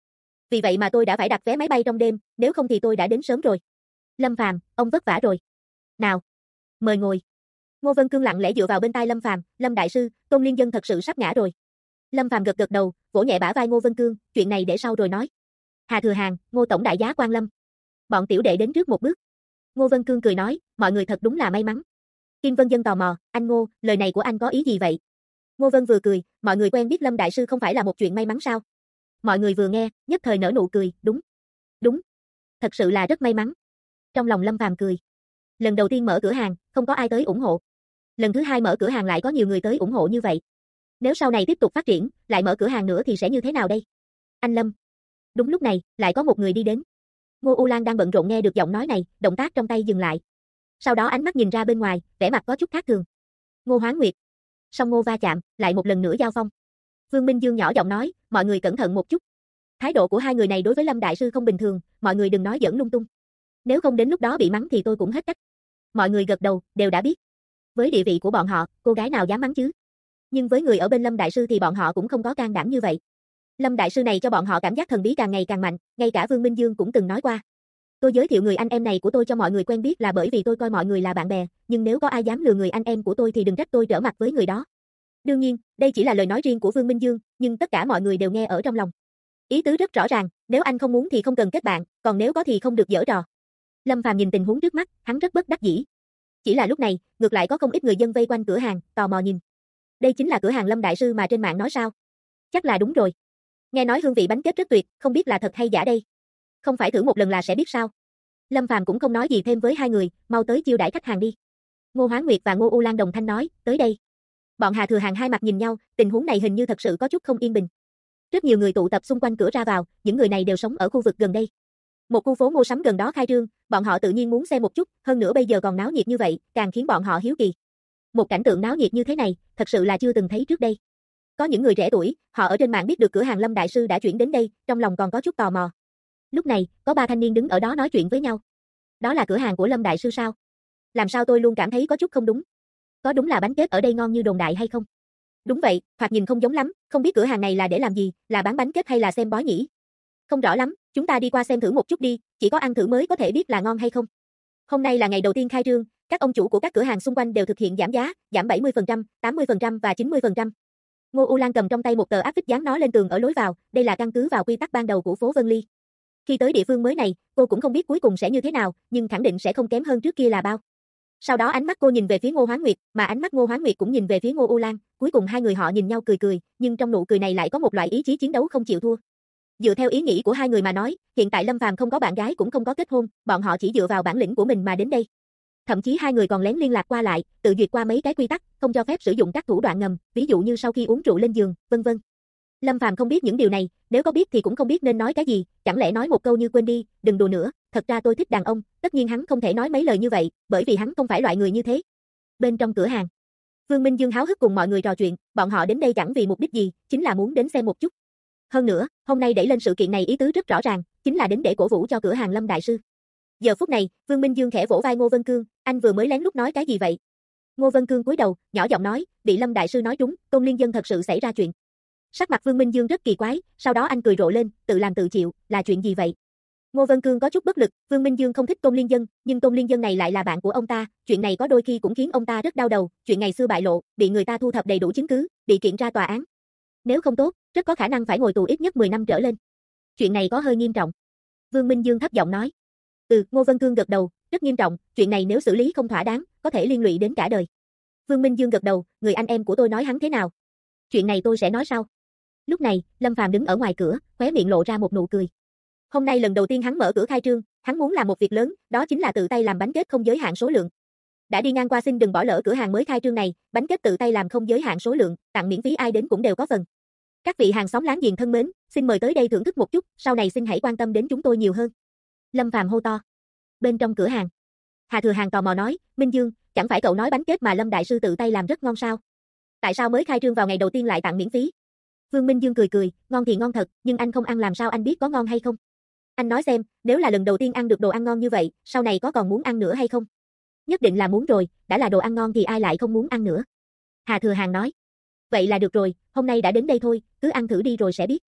Vì vậy mà tôi đã phải đặt vé máy bay trong đêm, nếu không thì tôi đã đến sớm rồi. Lâm Phàm, ông vất vả rồi. Nào, mời ngồi. Ngô Vân Cương lặng lẽ dựa vào bên tai Lâm Phàm, Lâm đại sư, Tôn Liên Dân thật sự sắp ngã rồi. Lâm Phàm gật gật đầu, vỗ nhẹ bả vai Ngô Vân Cương, chuyện này để sau rồi nói. Hà Thừa Hàng, Ngô tổng đại giá quan lâm. Bọn tiểu đệ đến trước một bước. Ngô Vân Cương cười nói, mọi người thật đúng là may mắn. Kim Vân Dân tò mò, anh Ngô, lời này của anh có ý gì vậy? Ngô Vân vừa cười, mọi người quen biết Lâm đại sư không phải là một chuyện may mắn sao? Mọi người vừa nghe, nhất thời nở nụ cười, đúng. Đúng. Thật sự là rất may mắn. Trong lòng Lâm Phàm cười. Lần đầu tiên mở cửa hàng, không có ai tới ủng hộ. Lần thứ hai mở cửa hàng lại có nhiều người tới ủng hộ như vậy. Nếu sau này tiếp tục phát triển, lại mở cửa hàng nữa thì sẽ như thế nào đây? Anh Lâm. Đúng lúc này, lại có một người đi đến. Ngô U Lan đang bận rộn nghe được giọng nói này, động tác trong tay dừng lại. Sau đó ánh mắt nhìn ra bên ngoài, vẻ mặt có chút khác thường. Ngô Hoán Nguyệt. Song Ngô va chạm, lại một lần nữa giao phong. Vương Minh Dương nhỏ giọng nói, mọi người cẩn thận một chút. Thái độ của hai người này đối với Lâm đại sư không bình thường, mọi người đừng nói giỡn lung tung. Nếu không đến lúc đó bị mắng thì tôi cũng hết cách. Mọi người gật đầu, đều đã biết. Với địa vị của bọn họ, cô gái nào dám mắng chứ? Nhưng với người ở bên Lâm đại sư thì bọn họ cũng không có can đảm như vậy. Lâm đại sư này cho bọn họ cảm giác thần bí càng ngày càng mạnh, ngay cả Vương Minh Dương cũng từng nói qua. Tôi giới thiệu người anh em này của tôi cho mọi người quen biết là bởi vì tôi coi mọi người là bạn bè, nhưng nếu có ai dám lừa người anh em của tôi thì đừng trách tôi trở mặt với người đó. Đương nhiên, đây chỉ là lời nói riêng của Vương Minh Dương, nhưng tất cả mọi người đều nghe ở trong lòng. Ý tứ rất rõ ràng, nếu anh không muốn thì không cần kết bạn, còn nếu có thì không được giở trò. Lâm Phàm nhìn tình huống trước mắt, hắn rất bất đắc dĩ. Chỉ là lúc này, ngược lại có không ít người dân vây quanh cửa hàng, tò mò nhìn. Đây chính là cửa hàng Lâm đại sư mà trên mạng nói sao? Chắc là đúng rồi. Nghe nói hương vị bánh kết rất tuyệt, không biết là thật hay giả đây. Không phải thử một lần là sẽ biết sao? Lâm Phàm cũng không nói gì thêm với hai người, mau tới chiêu đãi khách hàng đi. Ngô Hoán Nguyệt và Ngô U Lan đồng thanh nói, tới đây. Bọn Hà Thừa Hàng hai mặt nhìn nhau, tình huống này hình như thật sự có chút không yên bình. Rất nhiều người tụ tập xung quanh cửa ra vào, những người này đều sống ở khu vực gần đây. Một khu phố mua sắm gần đó khai trương, bọn họ tự nhiên muốn xem một chút, hơn nữa bây giờ còn náo nhiệt như vậy, càng khiến bọn họ hiếu kỳ. Một cảnh tượng náo nhiệt như thế này, thật sự là chưa từng thấy trước đây. Có những người trẻ tuổi, họ ở trên mạng biết được cửa hàng Lâm đại sư đã chuyển đến đây, trong lòng còn có chút tò mò. Lúc này, có ba thanh niên đứng ở đó nói chuyện với nhau. Đó là cửa hàng của Lâm đại sư sao? Làm sao tôi luôn cảm thấy có chút không đúng? Có đúng là bánh kết ở đây ngon như đồn đại hay không? Đúng vậy, thoạt nhìn không giống lắm, không biết cửa hàng này là để làm gì, là bán bánh kết hay là xem bói nhỉ? Không rõ lắm, chúng ta đi qua xem thử một chút đi, chỉ có ăn thử mới có thể biết là ngon hay không. Hôm nay là ngày đầu tiên khai trương, các ông chủ của các cửa hàng xung quanh đều thực hiện giảm giá, giảm 70%, 80% và 90%. Ngô U Lan cầm trong tay một tờ áp phích dán nó lên tường ở lối vào, đây là căn cứ vào quy tắc ban đầu của phố Vân Ly. Khi tới địa phương mới này, cô cũng không biết cuối cùng sẽ như thế nào, nhưng khẳng định sẽ không kém hơn trước kia là bao. Sau đó ánh mắt cô nhìn về phía Ngô Hoán Nguyệt, mà ánh mắt Ngô Hoán Nguyệt cũng nhìn về phía Ngô U Lan, cuối cùng hai người họ nhìn nhau cười cười, nhưng trong nụ cười này lại có một loại ý chí chiến đấu không chịu thua. Dựa theo ý nghĩ của hai người mà nói, hiện tại Lâm Phàm không có bạn gái cũng không có kết hôn, bọn họ chỉ dựa vào bản lĩnh của mình mà đến đây. Thậm chí hai người còn lén liên lạc qua lại, tự duyệt qua mấy cái quy tắc, không cho phép sử dụng các thủ đoạn ngầm, ví dụ như sau khi uống rượu lên giường, vân vân. Lâm Phàm không biết những điều này, nếu có biết thì cũng không biết nên nói cái gì, chẳng lẽ nói một câu như quên đi, đừng đùa nữa, thật ra tôi thích đàn ông, tất nhiên hắn không thể nói mấy lời như vậy, bởi vì hắn không phải loại người như thế. Bên trong cửa hàng, Vương Minh Dương háo hức cùng mọi người trò chuyện, bọn họ đến đây chẳng vì mục đích gì, chính là muốn đến xem một chút. Hơn nữa, hôm nay đẩy lên sự kiện này ý tứ rất rõ ràng, chính là đến để cổ vũ cho cửa hàng Lâm đại sư. Giờ phút này, Vương Minh Dương khẽ vỗ vai Ngô Vân Cương, anh vừa mới lén lút nói cái gì vậy? Ngô Vân Cương cúi đầu, nhỏ giọng nói, bị Lâm đại sư nói trúng, Tôn Liên Dân thật sự xảy ra chuyện. Sắc mặt Vương Minh Dương rất kỳ quái, sau đó anh cười rộ lên, tự làm tự chịu, là chuyện gì vậy? Ngô Vân Cương có chút bất lực, Vương Minh Dương không thích Tôn Liên Dân, nhưng Tôn Liên Dân này lại là bạn của ông ta, chuyện này có đôi khi cũng khiến ông ta rất đau đầu, chuyện ngày xưa bại lộ, bị người ta thu thập đầy đủ chứng cứ, bị kiện ra tòa án. Nếu không tốt, rất có khả năng phải ngồi tù ít nhất 10 năm trở lên. Chuyện này có hơi nghiêm trọng. Vương Minh Dương thấp giọng nói. Ngô Vân Cương gật đầu, rất nghiêm trọng, chuyện này nếu xử lý không thỏa đáng, có thể liên lụy đến cả đời. Vương Minh Dương gật đầu, người anh em của tôi nói hắn thế nào? Chuyện này tôi sẽ nói sau. Lúc này, Lâm Phàm đứng ở ngoài cửa, khóe miệng lộ ra một nụ cười. Hôm nay lần đầu tiên hắn mở cửa khai trương, hắn muốn làm một việc lớn, đó chính là tự tay làm bánh kết không giới hạn số lượng. Đã đi ngang qua xin đừng bỏ lỡ cửa hàng mới khai trương này, bánh kết tự tay làm không giới hạn số lượng, tặng miễn phí ai đến cũng đều có phần. Các vị hàng xóm láng giềng thân mến, xin mời tới đây thưởng thức một chút, sau này xin hãy quan tâm đến chúng tôi nhiều hơn. Lâm Phàm hô to. Bên trong cửa hàng, Hà Thừa Hàng tò mò nói, Minh Dương, chẳng phải cậu nói bánh kết mà Lâm đại sư tự tay làm rất ngon sao? Tại sao mới khai trương vào ngày đầu tiên lại tặng miễn phí? Vương Minh Dương cười cười, ngon thì ngon thật, nhưng anh không ăn làm sao anh biết có ngon hay không? Anh nói xem, nếu là lần đầu tiên ăn được đồ ăn ngon như vậy, sau này có còn muốn ăn nữa hay không? Nhất định là muốn rồi, đã là đồ ăn ngon thì ai lại không muốn ăn nữa? Hà Thừa Hàng nói. Vậy là được rồi, hôm nay đã đến đây thôi, cứ ăn thử đi rồi sẽ biết.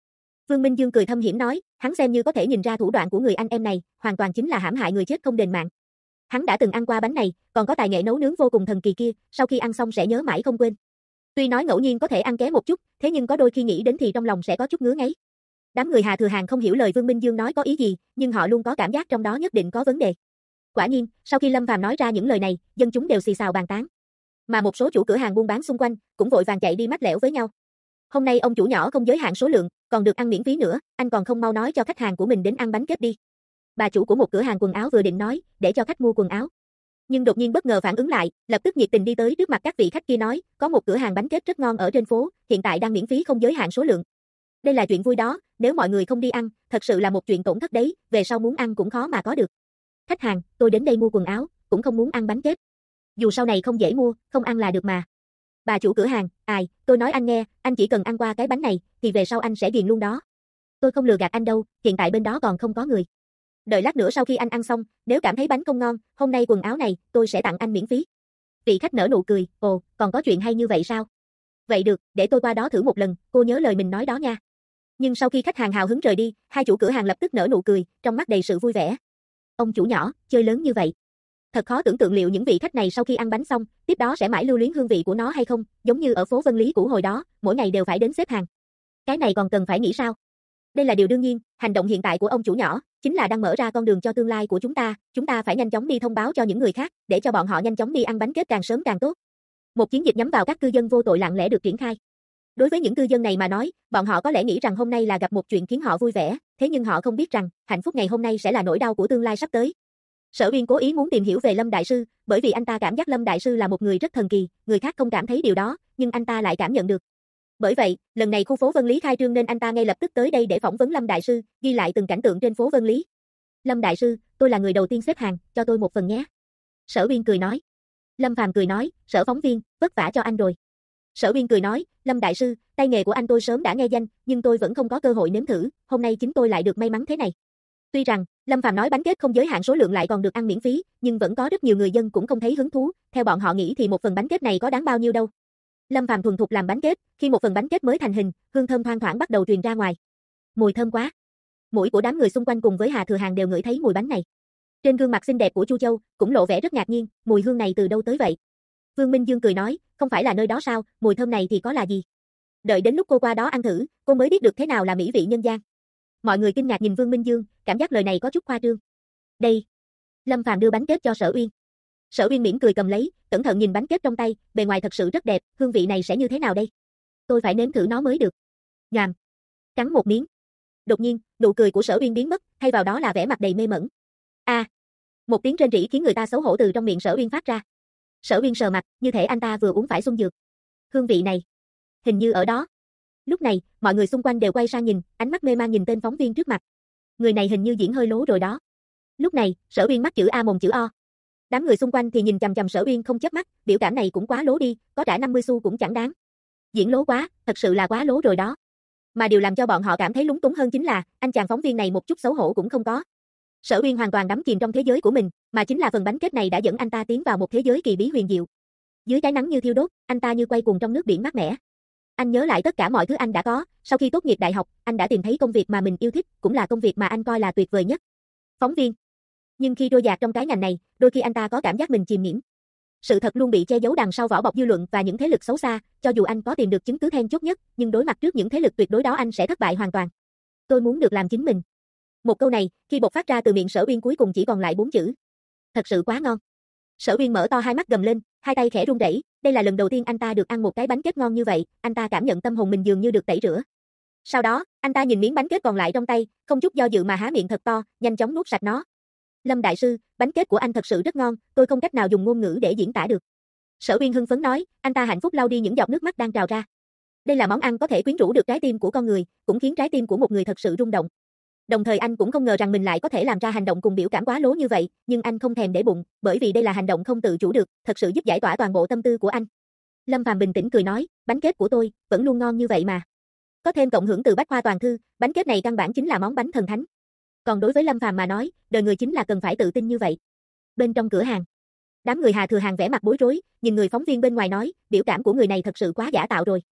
Vương Minh Dương cười thâm hiểm nói, hắn xem như có thể nhìn ra thủ đoạn của người anh em này, hoàn toàn chính là hãm hại người chết không đền mạng. Hắn đã từng ăn qua bánh này, còn có tài nghệ nấu nướng vô cùng thần kỳ kia, sau khi ăn xong sẽ nhớ mãi không quên. Tuy nói ngẫu nhiên có thể ăn ké một chút, thế nhưng có đôi khi nghĩ đến thì trong lòng sẽ có chút ngứa ngáy. Đám người Hà Thừa Hàng không hiểu lời Vương Minh Dương nói có ý gì, nhưng họ luôn có cảm giác trong đó nhất định có vấn đề. Quả nhiên, sau khi Lâm Phàm nói ra những lời này, dân chúng đều xì xào bàn tán. Mà một số chủ cửa hàng buôn bán xung quanh cũng vội vàng chạy đi mách lẻo với nhau. Hôm nay ông chủ nhỏ không giới hạn số lượng, còn được ăn miễn phí nữa, anh còn không mau nói cho khách hàng của mình đến ăn bánh kếp đi. Bà chủ của một cửa hàng quần áo vừa định nói, để cho khách mua quần áo. Nhưng đột nhiên bất ngờ phản ứng lại, lập tức nhiệt tình đi tới trước mặt các vị khách kia nói, có một cửa hàng bánh kếp rất ngon ở trên phố, hiện tại đang miễn phí không giới hạn số lượng. Đây là chuyện vui đó, nếu mọi người không đi ăn, thật sự là một chuyện tổn thất đấy, về sau muốn ăn cũng khó mà có được. Khách hàng, tôi đến đây mua quần áo, cũng không muốn ăn bánh kếp. Dù sau này không dễ mua, không ăn là được mà. Bà chủ cửa hàng, tôi nói anh nghe, anh chỉ cần ăn qua cái bánh này, thì về sau anh sẽ ghiền luôn đó. Tôi không lừa gạt anh đâu, hiện tại bên đó còn không có người. Đợi lát nữa sau khi anh ăn xong, nếu cảm thấy bánh không ngon, hôm nay quần áo này, tôi sẽ tặng anh miễn phí. Vị khách nở nụ cười, ồ, còn có chuyện hay như vậy sao? Vậy được, để tôi qua đó thử một lần, cô nhớ lời mình nói đó nha. Nhưng sau khi khách hàng hào hứng rời đi, hai chủ cửa hàng lập tức nở nụ cười, trong mắt đầy sự vui vẻ. Ông chủ nhỏ, chơi lớn như vậy. Thật khó tưởng tượng liệu những vị khách này sau khi ăn bánh xong, tiếp đó sẽ mãi lưu luyến hương vị của nó hay không, giống như ở phố Vân Lý cũ hồi đó, mỗi ngày đều phải đến xếp hàng. Cái này còn cần phải nghĩ sao? Đây là điều đương nhiên, hành động hiện tại của ông chủ nhỏ, chính là đang mở ra con đường cho tương lai của chúng ta phải nhanh chóng đi thông báo cho những người khác, để cho bọn họ nhanh chóng đi ăn bánh kếp càng sớm càng tốt. Một chiến dịch nhắm vào các cư dân vô tội lặng lẽ được triển khai. Đối với những cư dân này mà nói, bọn họ có lẽ nghĩ rằng hôm nay là gặp một chuyện khiến họ vui vẻ, thế nhưng họ không biết rằng, hạnh phúc ngày hôm nay sẽ là nỗi đau của tương lai sắp tới. Sở Uyên cố ý muốn tìm hiểu về Lâm Đại Sư, bởi vì anh ta cảm giác Lâm Đại Sư là một người rất thần kỳ, người khác không cảm thấy điều đó, nhưng anh ta lại cảm nhận được. Bởi vậy, lần này khu phố Vân Lý khai trương nên anh ta ngay lập tức tới đây để phỏng vấn Lâm Đại Sư, ghi lại từng cảnh tượng trên phố Vân Lý. Lâm Đại Sư, tôi là người đầu tiên xếp hàng, cho tôi một phần nhé. Sở Uyên cười nói. Lâm Phàm cười nói, Sở phóng viên, vất vả cho anh rồi. Sở Uyên cười nói, Lâm Đại Sư, tay nghề của anh tôi sớm đã nghe danh, nhưng tôi vẫn không có cơ hội nếm thử, hôm nay chính tôi lại được may mắn thế này. Tuy rằng, Lâm Phàm nói bánh kếp không giới hạn số lượng lại còn được ăn miễn phí, nhưng vẫn có rất nhiều người dân cũng không thấy hứng thú, theo bọn họ nghĩ thì một phần bánh kếp này có đáng bao nhiêu đâu. Lâm Phàm thuần thục làm bánh kếp, khi một phần bánh kếp mới thành hình, hương thơm thoang thoảng bắt đầu truyền ra ngoài. Mùi thơm quá. Mũi của đám người xung quanh cùng với Hà Thừa Hàng đều ngửi thấy mùi bánh này. Trên gương mặt xinh đẹp của Chu Châu cũng lộ vẻ rất ngạc nhiên, mùi hương này từ đâu tới vậy? Vương Minh Dương cười nói, không phải là nơi đó sao, mùi thơm này thì có là gì? Đợi đến lúc cô qua đó ăn thử, cô mới biết được thế nào là mỹ vị nhân gian. Mọi người kinh ngạc nhìn Vương Minh Dương, cảm giác lời này có chút khoa trương. Đây. Lâm Phàm đưa bánh kếp cho Sở Uyên. Sở Uyên mỉm cười cầm lấy, cẩn thận nhìn bánh kếp trong tay, bề ngoài thật sự rất đẹp, hương vị này sẽ như thế nào đây? Tôi phải nếm thử nó mới được. Nhàm. Cắn một miếng. Đột nhiên, nụ cười của Sở Uyên biến mất, thay vào đó là vẻ mặt đầy mê mẩn. Một tiếng rên rỉ khiến người ta xấu hổ từ trong miệng Sở Uyên phát ra. Sở Uyên sờ mặt, như thể anh ta vừa uống phải xuân dược. Hương vị này, hình như ở đó. Lúc này, mọi người xung quanh đều quay sang nhìn, ánh mắt mê man nhìn tên phóng viên trước mặt. Người này hình như diễn hơi lố rồi đó. Lúc này, Sở Uyên mắt chữ A mồm chữ O. Đám người xung quanh thì nhìn chằm chằm Sở Uyên không chớp mắt, biểu cảm này cũng quá lố đi, có trả 50 xu cũng chẳng đáng. Diễn lố quá, thật sự là quá lố rồi đó. Mà điều làm cho bọn họ cảm thấy lúng túng hơn chính là, anh chàng phóng viên này một chút xấu hổ cũng không có. Sở Uyên hoàn toàn đắm chìm trong thế giới của mình, mà chính là phần bánh kết này đã dẫn anh ta tiến vào một thế giới kỳ bí huyền diệu. Dưới cái nắng như thiêu đốt, anh ta như quay cuồng trong nước biển mát mẻ. Anh nhớ lại tất cả mọi thứ anh đã có, sau khi tốt nghiệp đại học, anh đã tìm thấy công việc mà mình yêu thích, cũng là công việc mà anh coi là tuyệt vời nhất. Phóng viên. Nhưng khi trôi dạt trong cái ngành này, đôi khi anh ta có cảm giác mình chìm nghỉm. Sự thật luôn bị che giấu đằng sau vỏ bọc dư luận và những thế lực xấu xa, cho dù anh có tìm được chứng cứ then chốt nhất, nhưng đối mặt trước những thế lực tuyệt đối đó anh sẽ thất bại hoàn toàn. Tôi muốn được làm chính mình. Một câu này, khi bộc phát ra từ miệng Sở Uyên cuối cùng chỉ còn lại 4 chữ. Thật sự quá ngon. Sở Uyên mở to hai mắt gầm lên, hai tay khẽ run rẩy, đây là lần đầu tiên anh ta được ăn một cái bánh kết ngon như vậy, anh ta cảm nhận tâm hồn mình dường như được tẩy rửa. Sau đó, anh ta nhìn miếng bánh kết còn lại trong tay, không chút do dự mà há miệng thật to, nhanh chóng nuốt sạch nó. Lâm đại sư, bánh kết của anh thật sự rất ngon, tôi không cách nào dùng ngôn ngữ để diễn tả được. Sở Uyên hưng phấn nói, anh ta hạnh phúc lau đi những giọt nước mắt đang trào ra. Đây là món ăn có thể quyến rũ được trái tim của con người, cũng khiến trái tim của một người thật sự rung động. Đồng thời anh cũng không ngờ rằng mình lại có thể làm ra hành động cùng biểu cảm quá lố như vậy, nhưng anh không thèm để bụng, bởi vì đây là hành động không tự chủ được, thật sự giúp giải tỏa toàn bộ tâm tư của anh. Lâm Phàm bình tĩnh cười nói, bánh kết của tôi vẫn luôn ngon như vậy mà. Có thêm cộng hưởng từ Bách Khoa Toàn Thư, bánh kết này căn bản chính là món bánh thần thánh. Còn đối với Lâm Phàm mà nói, đời người chính là cần phải tự tin như vậy. Bên trong cửa hàng, đám người Hà Thừa Hàng vẻ mặt bối rối, nhìn người phóng viên bên ngoài nói, biểu cảm của người này thật sự quá giả tạo rồi.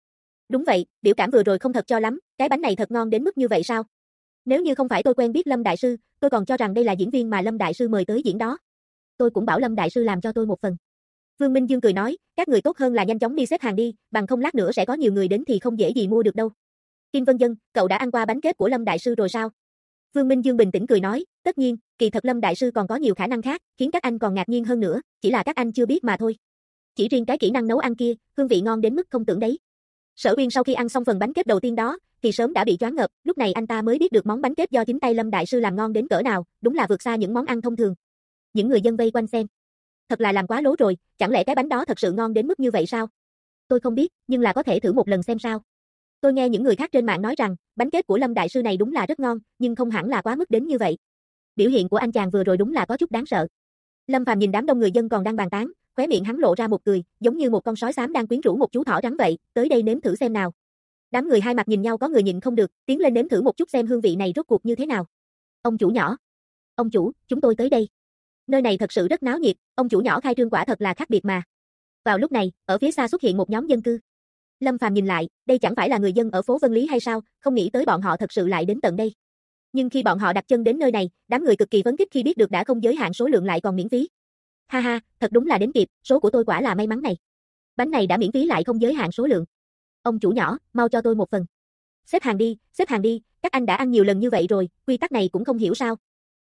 Đúng vậy, biểu cảm vừa rồi không thật cho lắm, cái bánh này thật ngon đến mức như vậy sao? Nếu như không phải tôi quen biết Lâm Đại Sư, tôi còn cho rằng đây là diễn viên mà Lâm Đại Sư mời tới diễn đó. Tôi cũng bảo Lâm Đại Sư làm cho tôi một phần. Vương Minh Dương cười nói, các người tốt hơn là nhanh chóng đi xếp hàng đi, bằng không lát nữa sẽ có nhiều người đến thì không dễ gì mua được đâu. Kim Vân Dân, cậu đã ăn qua bánh kết của Lâm Đại Sư rồi sao? Vương Minh Dương bình tĩnh cười nói, tất nhiên, kỳ thật Lâm Đại Sư còn có nhiều khả năng khác, khiến các anh còn ngạc nhiên hơn nữa, chỉ là các anh chưa biết mà thôi. Chỉ riêng cái kỹ năng nấu ăn kia, hương vị ngon đến mức không tưởng đấy. Sở Uyên sau khi ăn xong phần bánh kết đầu tiên đó, thì sớm đã bị choáng ngợp, lúc này anh ta mới biết được món bánh kết do chính tay Lâm Đại Sư làm ngon đến cỡ nào, đúng là vượt xa những món ăn thông thường. Những người dân vây quanh xem. Thật là làm quá lố rồi, chẳng lẽ cái bánh đó thật sự ngon đến mức như vậy sao? Tôi không biết, nhưng là có thể thử một lần xem sao. Tôi nghe những người khác trên mạng nói rằng, bánh kết của Lâm Đại Sư này đúng là rất ngon, nhưng không hẳn là quá mức đến như vậy. Biểu hiện của anh chàng vừa rồi đúng là có chút đáng sợ. Lâm Phàm nhìn đám đông người dân còn đang bàn tán, khóe miệng hắn lộ ra một cười, giống như một con sói xám đang quyến rũ một chú thỏ trắng vậy, tới đây nếm thử xem nào. Đám người hai mặt nhìn nhau có người nhịn không được, tiến lên nếm thử một chút xem hương vị này rốt cuộc như thế nào. Ông chủ nhỏ. Ông chủ, chúng tôi tới đây. Nơi này thật sự rất náo nhiệt, ông chủ nhỏ khai trương quả thật là khác biệt mà. Vào lúc này, ở phía xa xuất hiện một nhóm dân cư. Lâm Phàm nhìn lại, đây chẳng phải là người dân ở phố Vân Lý hay sao, không nghĩ tới bọn họ thật sự lại đến tận đây. Nhưng khi bọn họ đặt chân đến nơi này, đám người cực kỳ phấn khích khi biết được đã không giới hạn số lượng lại còn miễn phí. Ha ha, thật đúng là đến kịp, số của tôi quả là may mắn này. Bánh này đã miễn phí lại không giới hạn số lượng. Ông chủ nhỏ, mau cho tôi một phần. Xếp hàng đi, các anh đã ăn nhiều lần như vậy rồi, quy tắc này cũng không hiểu sao.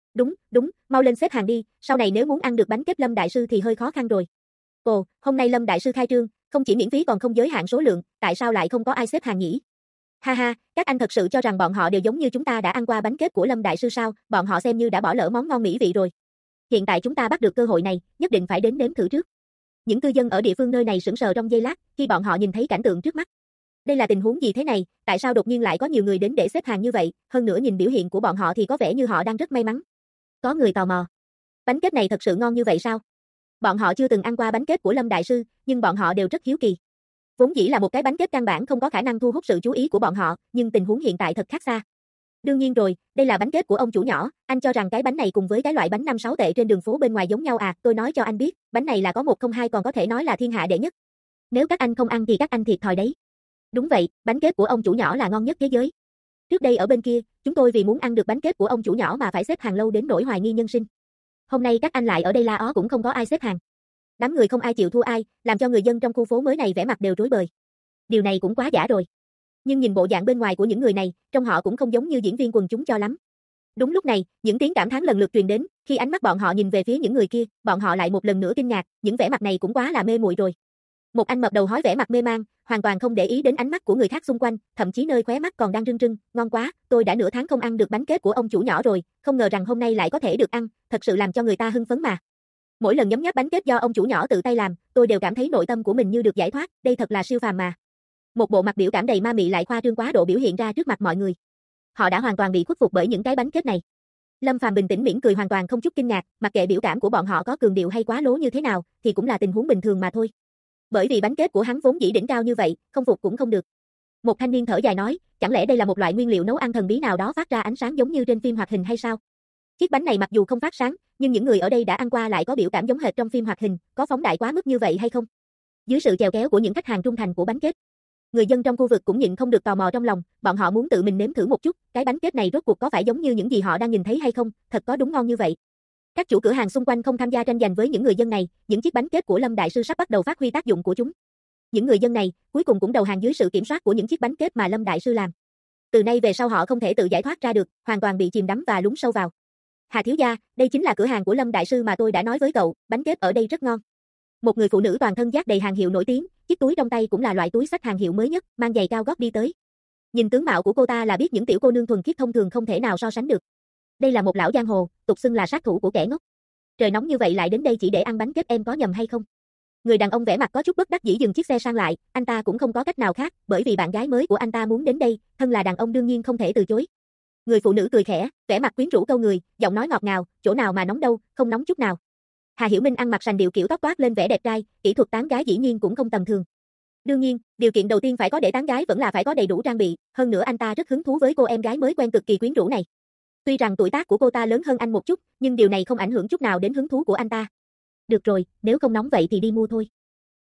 Đúng, mau lên xếp hàng đi, sau này nếu muốn ăn được bánh kết Lâm Đại Sư thì hơi khó khăn rồi. Ồ, hôm nay Lâm Đại Sư khai trương, không chỉ miễn phí còn không giới hạn số lượng, tại sao lại không có ai xếp hàng nhỉ? Ha ha, các anh thật sự cho rằng bọn họ đều giống như chúng ta đã ăn qua bánh kết của Lâm Đại Sư sao, bọn họ xem như đã bỏ lỡ món ngon mỹ vị rồi. Hiện tại chúng ta bắt được cơ hội này, nhất định phải đến nếm thử trước. Những cư dân ở địa phương nơi này sững sờ trong giây lát, khi bọn họ nhìn thấy cảnh tượng trước mắt. Đây là tình huống gì thế này, tại sao đột nhiên lại có nhiều người đến để xếp hàng như vậy, hơn nữa nhìn biểu hiện của bọn họ thì có vẻ như họ đang rất may mắn. Có người tò mò. Bánh kết này thật sự ngon như vậy sao? Bọn họ chưa từng ăn qua bánh kết của Lâm Đại Sư, nhưng bọn họ đều rất hiếu kỳ. Vốn dĩ là một cái bánh kết căn bản không có khả năng thu hút sự chú ý của bọn họ, nhưng tình huống hiện tại thật khác xa. Đương nhiên rồi, đây là bánh kết của ông chủ nhỏ, anh cho rằng cái bánh này cùng với cái loại bánh 5-6 tệ trên đường phố bên ngoài giống nhau à, tôi nói cho anh biết, bánh này là có 102 còn có thể nói là thiên hạ đệ nhất. Nếu các anh không ăn thì các anh thiệt thòi đấy. Đúng vậy, bánh kết của ông chủ nhỏ là ngon nhất thế giới. Trước đây ở bên kia, chúng tôi vì muốn ăn được bánh kết của ông chủ nhỏ mà phải xếp hàng lâu đến nỗi hoài nghi nhân sinh. Hôm nay các anh lại ở đây la ó cũng không có ai xếp hàng. Đám người không ai chịu thua ai, làm cho người dân trong khu phố mới này vẻ mặt đều rối bời. Điều này cũng quá giả rồi. Nhưng nhìn bộ dạng bên ngoài của những người này, trông họ cũng không giống như diễn viên quần chúng cho lắm. Đúng lúc này, những tiếng cảm thán lần lượt truyền đến, khi ánh mắt bọn họ nhìn về phía những người kia, bọn họ lại một lần nữa kinh ngạc, những vẻ mặt này cũng quá là mê muội rồi. Một anh mập đầu hói vẻ mặt mê mang, hoàn toàn không để ý đến ánh mắt của người khác xung quanh, thậm chí nơi khóe mắt còn đang rưng rưng, ngon quá, tôi đã nửa tháng không ăn được bánh kết của ông chủ nhỏ rồi, không ngờ rằng hôm nay lại có thể được ăn, thật sự làm cho người ta hưng phấn mà. Mỗi lần nhấm nháp bánh kết do ông chủ nhỏ tự tay làm, tôi đều cảm thấy nội tâm của mình như được giải thoát, đây thật là siêu phàm mà. Một bộ mặt biểu cảm đầy ma mị lại khoa trương quá độ biểu hiện ra trước mặt mọi người. Họ đã hoàn toàn bị khuất phục bởi những cái bánh kết này. Lâm Phàm bình tĩnh mỉm cười hoàn toàn không chút kinh ngạc, mặc kệ biểu cảm của bọn họ có cường điệu hay quá lố như thế nào, thì cũng là tình huống bình thường mà thôi. Bởi vì bánh kết của hắn vốn dĩ đỉnh cao như vậy, không phục cũng không được. Một thanh niên thở dài nói, chẳng lẽ đây là một loại nguyên liệu nấu ăn thần bí nào đó phát ra ánh sáng giống như trên phim hoạt hình hay sao? Chiếc bánh này mặc dù không phát sáng, nhưng những người ở đây đã ăn qua lại có biểu cảm giống hệt trong phim hoạt hình, có phóng đại quá mức như vậy hay không? Dưới sự chèo kéo của những khách hàng trung thành của bánh kết, người dân trong khu vực cũng nhịn không được tò mò trong lòng, bọn họ muốn tự mình nếm thử một chút, cái bánh kết này rốt cuộc có phải giống như những gì họ đang nhìn thấy hay không, thật có đúng ngon như vậy. Các chủ cửa hàng xung quanh không tham gia tranh giành với những người dân này, những chiếc bánh kết của Lâm Đại Sư sắp bắt đầu phát huy tác dụng của chúng. Những người dân này, cuối cùng cũng đầu hàng dưới sự kiểm soát của những chiếc bánh kết mà Lâm Đại Sư làm. Từ nay về sau họ không thể tự giải thoát ra được, hoàn toàn bị chìm đắm và lún sâu vào. Hà thiếu gia, đây chính là cửa hàng của Lâm Đại Sư mà tôi đã nói với cậu, bánh kết ở đây rất ngon. Một người phụ nữ toàn thân dát đầy hàng hiệu nổi tiếng, chiếc túi trong tay cũng là loại túi xách hàng hiệu mới nhất, mang giày cao gót đi tới. Nhìn tướng mạo của cô ta là biết những tiểu cô nương thuần khiết thông thường không thể nào so sánh được. Đây là một lão giang hồ, tục xưng là sát thủ của kẻ ngốc. Trời nóng như vậy lại đến đây chỉ để ăn bánh kết, em có nhầm hay không? Người đàn ông vẻ mặt có chút bất đắc dĩ dừng chiếc xe sang lại, anh ta cũng không có cách nào khác, bởi vì bạn gái mới của anh ta muốn đến đây, thân là đàn ông đương nhiên không thể từ chối. Người phụ nữ cười khẽ, vẻ mặt quyến rũ câu người, giọng nói ngọt ngào, chỗ nào mà nóng đâu, không nóng chút nào. Hà Hiểu Minh ăn mặc sành điệu kiểu tóc toát lên vẻ đẹp trai, kỹ thuật tán gái dĩ nhiên cũng không tầm thường. Đương nhiên, điều kiện đầu tiên phải có để tán gái vẫn là phải có đầy đủ trang bị, hơn nữa anh ta rất hứng thú với cô em gái mới quen cực kỳ quyến rũ này. Tuy rằng tuổi tác của cô ta lớn hơn anh một chút, nhưng điều này không ảnh hưởng chút nào đến hứng thú của anh ta. Được rồi, nếu không nóng vậy thì đi mua thôi.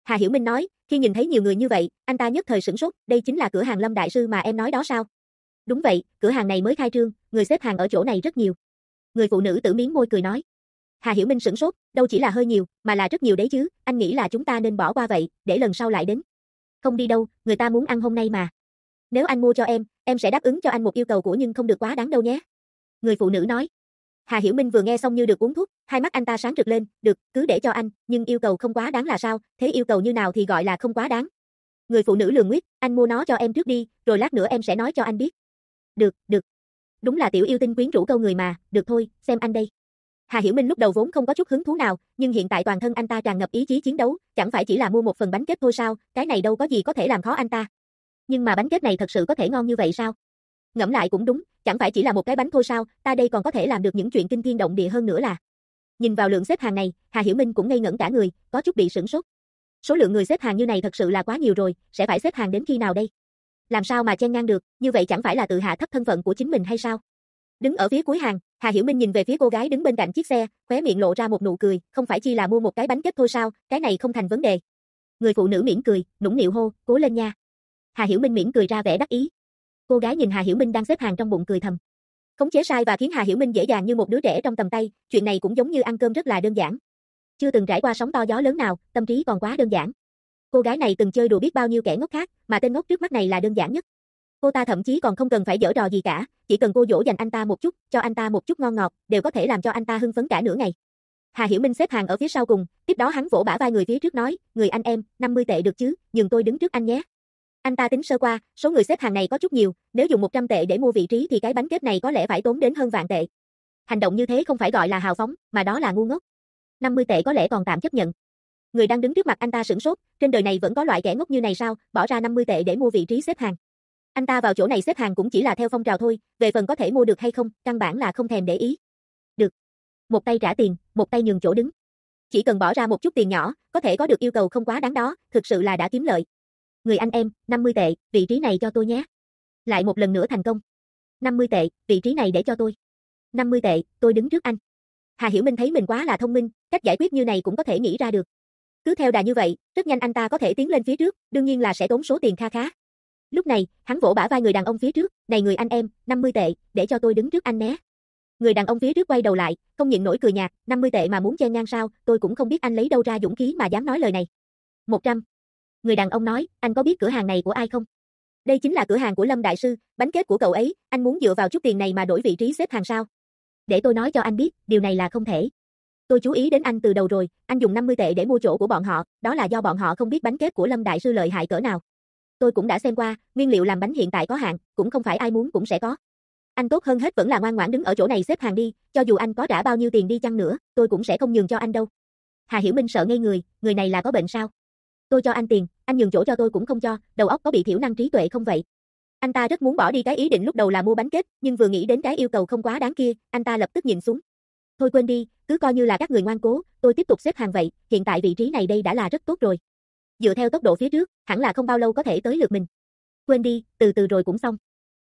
Hà Hiểu Minh nói, khi nhìn thấy nhiều người như vậy, anh ta nhất thời sửng sốt, đây chính là cửa hàng Lâm đại sư mà em nói đó sao? Đúng vậy, cửa hàng này mới khai trương, người xếp hàng ở chỗ này rất nhiều. Người phụ nữ Tử miếng môi cười nói. Hà Hiểu Minh sửng sốt, đâu chỉ là hơi nhiều, mà là rất nhiều đấy chứ, anh nghĩ là chúng ta nên bỏ qua vậy, để lần sau lại đến. Không đi đâu, người ta muốn ăn hôm nay mà. Nếu anh mua cho em sẽ đáp ứng cho anh một yêu cầu của nhưng không được quá đáng đâu nhé. Người phụ nữ nói. Hà Hiểu Minh vừa nghe xong như được uống thuốc, hai mắt anh ta sáng rực lên, được, cứ để cho anh, nhưng yêu cầu không quá đáng là sao, thế yêu cầu như nào thì gọi là không quá đáng. Người phụ nữ lườm nguyết, anh mua nó cho em trước đi, rồi lát nữa em sẽ nói cho anh biết. Được, được. Đúng là tiểu yêu tinh quyến rũ câu người mà, được thôi, xem anh đây. Hà Hiểu Minh lúc đầu vốn không có chút hứng thú nào, nhưng hiện tại toàn thân anh ta tràn ngập ý chí chiến đấu, chẳng phải chỉ là mua một phần bánh kết thôi sao, cái này đâu có gì có thể làm khó anh ta. Nhưng mà bánh kết này thật sự có thể ngon như vậy sao? Ngẫm lại cũng đúng, chẳng phải chỉ là một cái bánh thôi sao, ta đây còn có thể làm được những chuyện kinh thiên động địa hơn nữa là. Nhìn vào lượng xếp hàng này, Hà Hiểu Minh cũng ngây ngẩn cả người, có chút bị sửng sốt. Số lượng người xếp hàng như này thật sự là quá nhiều rồi, sẽ phải xếp hàng đến khi nào đây? Làm sao mà chen ngang được, như vậy chẳng phải là tự hạ thấp thân phận của chính mình hay sao? Đứng ở phía cuối hàng, Hà Hiểu Minh nhìn về phía cô gái đứng bên cạnh chiếc xe, khóe miệng lộ ra một nụ cười, không phải chỉ là mua một cái bánh kết thôi sao, cái này không thành vấn đề. Người phụ nữ mỉm cười, nũng nịu hô, cố lên nha. Hà Hiểu Minh mỉm cười ra vẻ đắc ý. Cô gái nhìn Hà Hiểu Minh đang xếp hàng trong bụng cười thầm. Khống chế sai và khiến Hà Hiểu Minh dễ dàng như một đứa trẻ trong tầm tay, chuyện này cũng giống như ăn cơm rất là đơn giản. Chưa từng trải qua sóng to gió lớn nào, tâm trí còn quá đơn giản. Cô gái này từng chơi đùa biết bao nhiêu kẻ ngốc khác, mà tên ngốc trước mắt này là đơn giản nhất. Cô ta thậm chí còn không cần phải giở trò gì cả, chỉ cần cô dỗ dành anh ta một chút, cho anh ta một chút ngon ngọt, đều có thể làm cho anh ta hưng phấn cả nửa ngày. Hà Hiểu Minh xếp hàng ở phía sau cùng, tiếp đó hắn vỗ bả vai người phía trước nói, người anh em, 50 tệ được chứ, nhường tôi đứng trước anh nhé. Anh ta tính sơ qua, số người xếp hàng này có chút nhiều, nếu dùng 100 tệ để mua vị trí thì cái bánh kết này có lẽ phải tốn đến hơn vạn tệ. Hành động như thế không phải gọi là hào phóng, mà đó là ngu ngốc. 50 tệ có lẽ còn tạm chấp nhận. Người đang đứng trước mặt anh ta sửng sốt, trên đời này vẫn có loại kẻ ngốc như này sao, bỏ ra 50 tệ để mua vị trí xếp hàng. Anh ta vào chỗ này xếp hàng cũng chỉ là theo phong trào thôi, về phần có thể mua được hay không, căn bản là không thèm để ý. Được. Một tay trả tiền, một tay nhường chỗ đứng. Chỉ cần bỏ ra một chút tiền nhỏ, có thể có được yêu cầu không quá đáng đó, thực sự là đã kiếm lợi. Người anh em, 50 tệ, vị trí này cho tôi nhé. Lại một lần nữa thành công. 50 tệ, vị trí này để cho tôi. 50 tệ, tôi đứng trước anh. Hà Hiểu Minh thấy mình quá là thông minh, cách giải quyết như này cũng có thể nghĩ ra được. Cứ theo đà như vậy, rất nhanh anh ta có thể tiến lên phía trước, đương nhiên là sẽ tốn số tiền kha khá. Lúc này, hắn vỗ bả vai người đàn ông phía trước, này người anh em, 50 tệ, để cho tôi đứng trước anh nhé. Người đàn ông phía trước quay đầu lại, không nhịn nổi cười nhạt, 50 tệ mà muốn chen ngang sao, tôi cũng không biết anh lấy đâu ra dũng khí mà dám nói lời này. 100. Người đàn ông nói, anh có biết cửa hàng này của ai không? Đây chính là cửa hàng của Lâm đại sư, bánh kết của cậu ấy, anh muốn dựa vào chút tiền này mà đổi vị trí xếp hàng sao? Để tôi nói cho anh biết, điều này là không thể. Tôi chú ý đến anh từ đầu rồi, anh dùng 50 tệ để mua chỗ của bọn họ, đó là do bọn họ không biết bánh kết của Lâm đại sư lợi hại cỡ nào. Tôi cũng đã xem qua, nguyên liệu làm bánh hiện tại có hạn, cũng không phải ai muốn cũng sẽ có. Anh tốt hơn hết vẫn là ngoan ngoãn đứng ở chỗ này xếp hàng đi, cho dù anh có trả bao nhiêu tiền đi chăng nữa, tôi cũng sẽ không nhường cho anh đâu. Hà Hiểu Minh sợ ngây người này là có bệnh sao? Tôi cho anh tiền, anh nhường chỗ cho tôi cũng không cho, đầu óc có bị thiểu năng trí tuệ không vậy? Anh ta rất muốn bỏ đi cái ý định lúc đầu là mua bánh kết, nhưng vừa nghĩ đến cái yêu cầu không quá đáng kia, anh ta lập tức nhìn xuống. Thôi quên đi, cứ coi như là các người ngoan cố, tôi tiếp tục xếp hàng vậy, hiện tại vị trí này đây đã là rất tốt rồi. Dựa theo tốc độ phía trước, hẳn là không bao lâu có thể tới lượt mình. Quên đi, từ từ rồi cũng xong.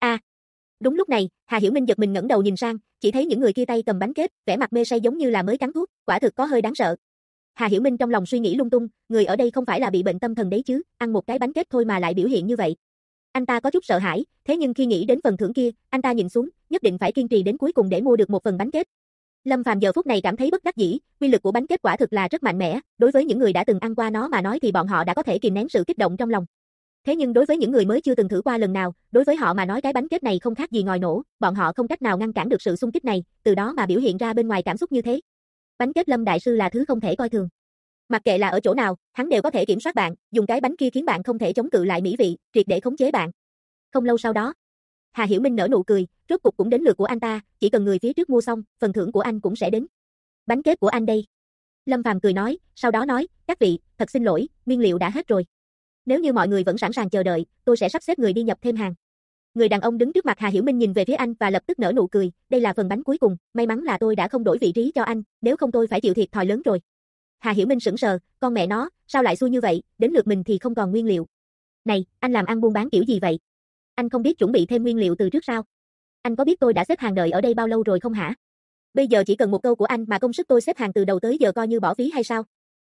Đúng lúc này, Hà Hiểu Minh giật mình ngẩng đầu nhìn sang, chỉ thấy những người kia tay cầm bánh kết, vẻ mặt mê say giống như là mới cắn thuốc, quả thực có hơi đáng sợ. Hà Hiểu Minh trong lòng suy nghĩ lung tung, người ở đây không phải là bị bệnh tâm thần đấy chứ, ăn một cái bánh kết thôi mà lại biểu hiện như vậy. Anh ta có chút sợ hãi, thế nhưng khi nghĩ đến phần thưởng kia, anh ta nhìn xuống, nhất định phải kiên trì đến cuối cùng để mua được một phần bánh kết. Lâm Phàm giờ phút này cảm thấy bất đắc dĩ, uy lực của bánh kết quả thực là rất mạnh mẽ, đối với những người đã từng ăn qua nó mà nói thì bọn họ đã có thể kìm nén sự kích động trong lòng. Thế nhưng đối với những người mới chưa từng thử qua lần nào, đối với họ mà nói cái bánh kết này không khác gì ngòi nổ, bọn họ không cách nào ngăn cản được sự xung kích này, từ đó mà biểu hiện ra bên ngoài cảm xúc như thế. Bánh kết Lâm đại sư là thứ không thể coi thường. Mặc kệ là ở chỗ nào, hắn đều có thể kiểm soát bạn, dùng cái bánh kia khiến bạn không thể chống cự lại mỹ vị, triệt để khống chế bạn. Không lâu sau đó, Hà Hiểu Minh nở nụ cười, rốt cục cũng đến lượt của anh ta, chỉ cần người phía trước mua xong, phần thưởng của anh cũng sẽ đến. Bánh kết của anh đây. Lâm Phàm cười nói, sau đó nói, các vị, thật xin lỗi, nguyên liệu đã hết rồi. Nếu như mọi người vẫn sẵn sàng chờ đợi, tôi sẽ sắp xếp người đi nhập thêm hàng. Người đàn ông đứng trước mặt Hà Hiểu Minh nhìn về phía anh và lập tức nở nụ cười, đây là phần bánh cuối cùng, may mắn là tôi đã không đổi vị trí cho anh, nếu không tôi phải chịu thiệt thòi lớn rồi. Hà Hiểu Minh sững sờ, con mẹ nó, sao lại xui như vậy, đến lượt mình thì không còn nguyên liệu. Này, anh làm ăn buôn bán kiểu gì vậy? Anh không biết chuẩn bị thêm nguyên liệu từ trước sao? Anh có biết tôi đã xếp hàng đợi ở đây bao lâu rồi không hả? Bây giờ chỉ cần một câu của anh mà công sức tôi xếp hàng từ đầu tới giờ coi như bỏ phí hay sao?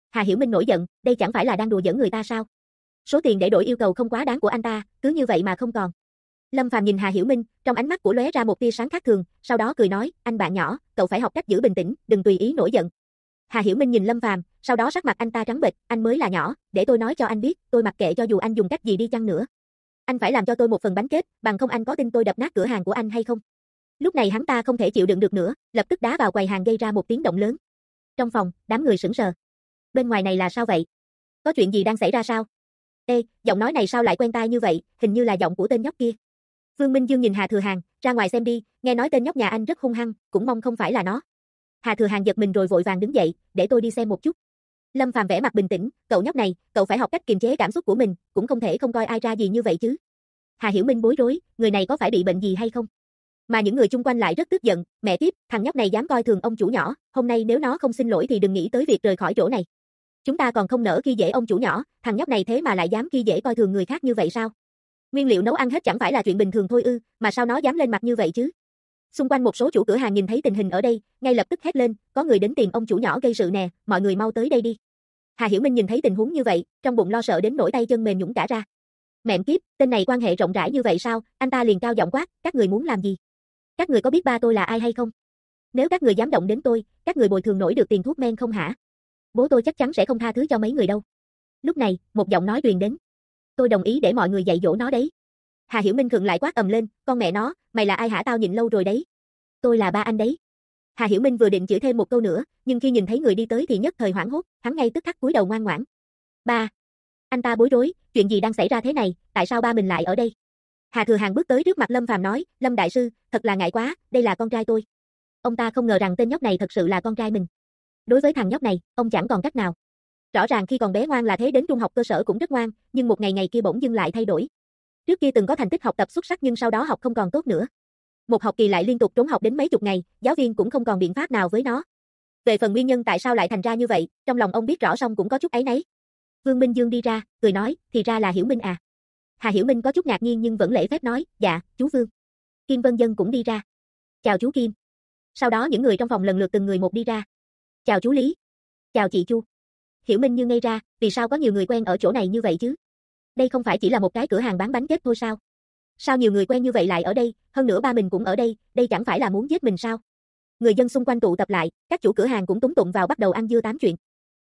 Hà Hiểu Minh nổi giận, đây chẳng phải là đang đùa giỡn người ta sao? Số tiền để đổi yêu cầu không quá đáng của anh ta, cứ như vậy mà không còn. Lâm Phàm nhìn Hà Hiểu Minh, trong ánh mắt của lóe ra một tia sáng khác thường, sau đó cười nói, anh bạn nhỏ, cậu phải học cách giữ bình tĩnh, đừng tùy ý nổi giận. Hà Hiểu Minh nhìn Lâm Phàm, sau đó sắc mặt anh ta trắng bệch, anh mới là nhỏ, để tôi nói cho anh biết, tôi mặc kệ cho dù anh dùng cách gì đi chăng nữa. Anh phải làm cho tôi một phần bánh kết, bằng không anh có tin tôi đập nát cửa hàng của anh hay không? Lúc này hắn ta không thể chịu đựng được nữa, lập tức đá vào quầy hàng gây ra một tiếng động lớn. Trong phòng, đám người sững sờ. Bên ngoài này là sao vậy? Có chuyện gì đang xảy ra sao? Ê, giọng nói này sao lại quen tai như vậy, hình như là giọng của tên nhóc kia. Vương Minh Dương nhìn Hà Thừa Hàng, ra ngoài xem đi, nghe nói tên nhóc nhà anh rất hung hăng, cũng mong không phải là nó. Hà Thừa Hàng giật mình rồi vội vàng đứng dậy, để tôi đi xem một chút. Lâm Phàm vẻ mặt bình tĩnh, cậu nhóc này, cậu phải học cách kiềm chế cảm xúc của mình, cũng không thể không coi ai ra gì như vậy chứ. Hà Hiểu Minh bối rối, người này có phải bị bệnh gì hay không? Mà những người chung quanh lại rất tức giận, mẹ tiếp, thằng nhóc này dám coi thường ông chủ nhỏ, hôm nay nếu nó không xin lỗi thì đừng nghĩ tới việc rời khỏi chỗ này. Chúng ta còn không nỡ khi dễ ông chủ nhỏ, thằng nhóc này thế mà lại dám khi dễ coi thường người khác như vậy sao? Nguyên liệu nấu ăn hết chẳng phải là chuyện bình thường thôi ư, mà sao nó dám lên mặt như vậy chứ? Xung quanh một số chủ cửa hàng nhìn thấy tình hình ở đây, ngay lập tức hét lên, có người đến tìm ông chủ nhỏ gây sự nè, mọi người mau tới đây đi. Hà Hiểu Minh nhìn thấy tình huống như vậy, trong bụng lo sợ đến nỗi tay chân mềm nhũn cả ra. Mẹ kiếp, tên này quan hệ rộng rãi như vậy sao? Anh ta liền cao giọng quát, các người muốn làm gì? Các người có biết ba tôi là ai hay không? Nếu các người dám động đến tôi, các người bồi thường nổi được tiền thuốc men không hả? Bố tôi chắc chắn sẽ không tha thứ cho mấy người đâu. Lúc này, một giọng nói truyền đến. Tôi đồng ý để mọi người dạy dỗ nó đấy. Hà Hiểu Minh khựng lại quát ầm lên, con mẹ nó, mày là ai hả, tao nhịn lâu rồi đấy. Tôi là ba anh đấy. Hà Hiểu Minh vừa định chửi thêm một câu nữa, nhưng khi nhìn thấy người đi tới thì nhất thời hoảng hốt, hắn ngay tức khắc cúi đầu ngoan ngoãn. Ba. Anh ta bối rối, chuyện gì đang xảy ra thế này, tại sao ba mình lại ở đây? Hà Thừa Hàng bước tới trước mặt Lâm Phàm nói, Lâm đại sư, thật là ngại quá, đây là con trai tôi. Ông ta không ngờ rằng tên nhóc này thật sự là con trai mình. Đối với thằng nhóc này, ông chẳng còn cách nào. Rõ ràng khi còn bé ngoan là thế, đến trung học cơ sở cũng rất ngoan, nhưng một ngày ngày kia bỗng dưng lại thay đổi. Trước kia từng có thành tích học tập xuất sắc nhưng sau đó học không còn tốt nữa. Một học kỳ lại liên tục trốn học đến mấy chục ngày, giáo viên cũng không còn biện pháp nào với nó. Về phần nguyên nhân tại sao lại thành ra như vậy, trong lòng ông biết rõ song cũng có chút áy náy. Vương Minh Dương đi ra, cười nói, thì ra là Hiểu Minh à. Hà Hiểu Minh có chút ngạc nhiên nhưng vẫn lễ phép nói, dạ, chú Vương. Kim Vân Dân cũng đi ra. Chào chú Kim. Sau đó những người trong phòng lần lượt từng người một đi ra. Chào chú Lý. Chào chị Chu. Hiểu Minh như ngây ra, vì sao có nhiều người quen ở chỗ này như vậy chứ? Đây không phải chỉ là một cái cửa hàng bán bánh kết thôi sao? Sao nhiều người quen như vậy lại ở đây, hơn nữa ba mình cũng ở đây chẳng phải là muốn giết mình sao? Người dân xung quanh tụ tập lại, các chủ cửa hàng cũng túm tụm vào bắt đầu ăn dưa tám chuyện.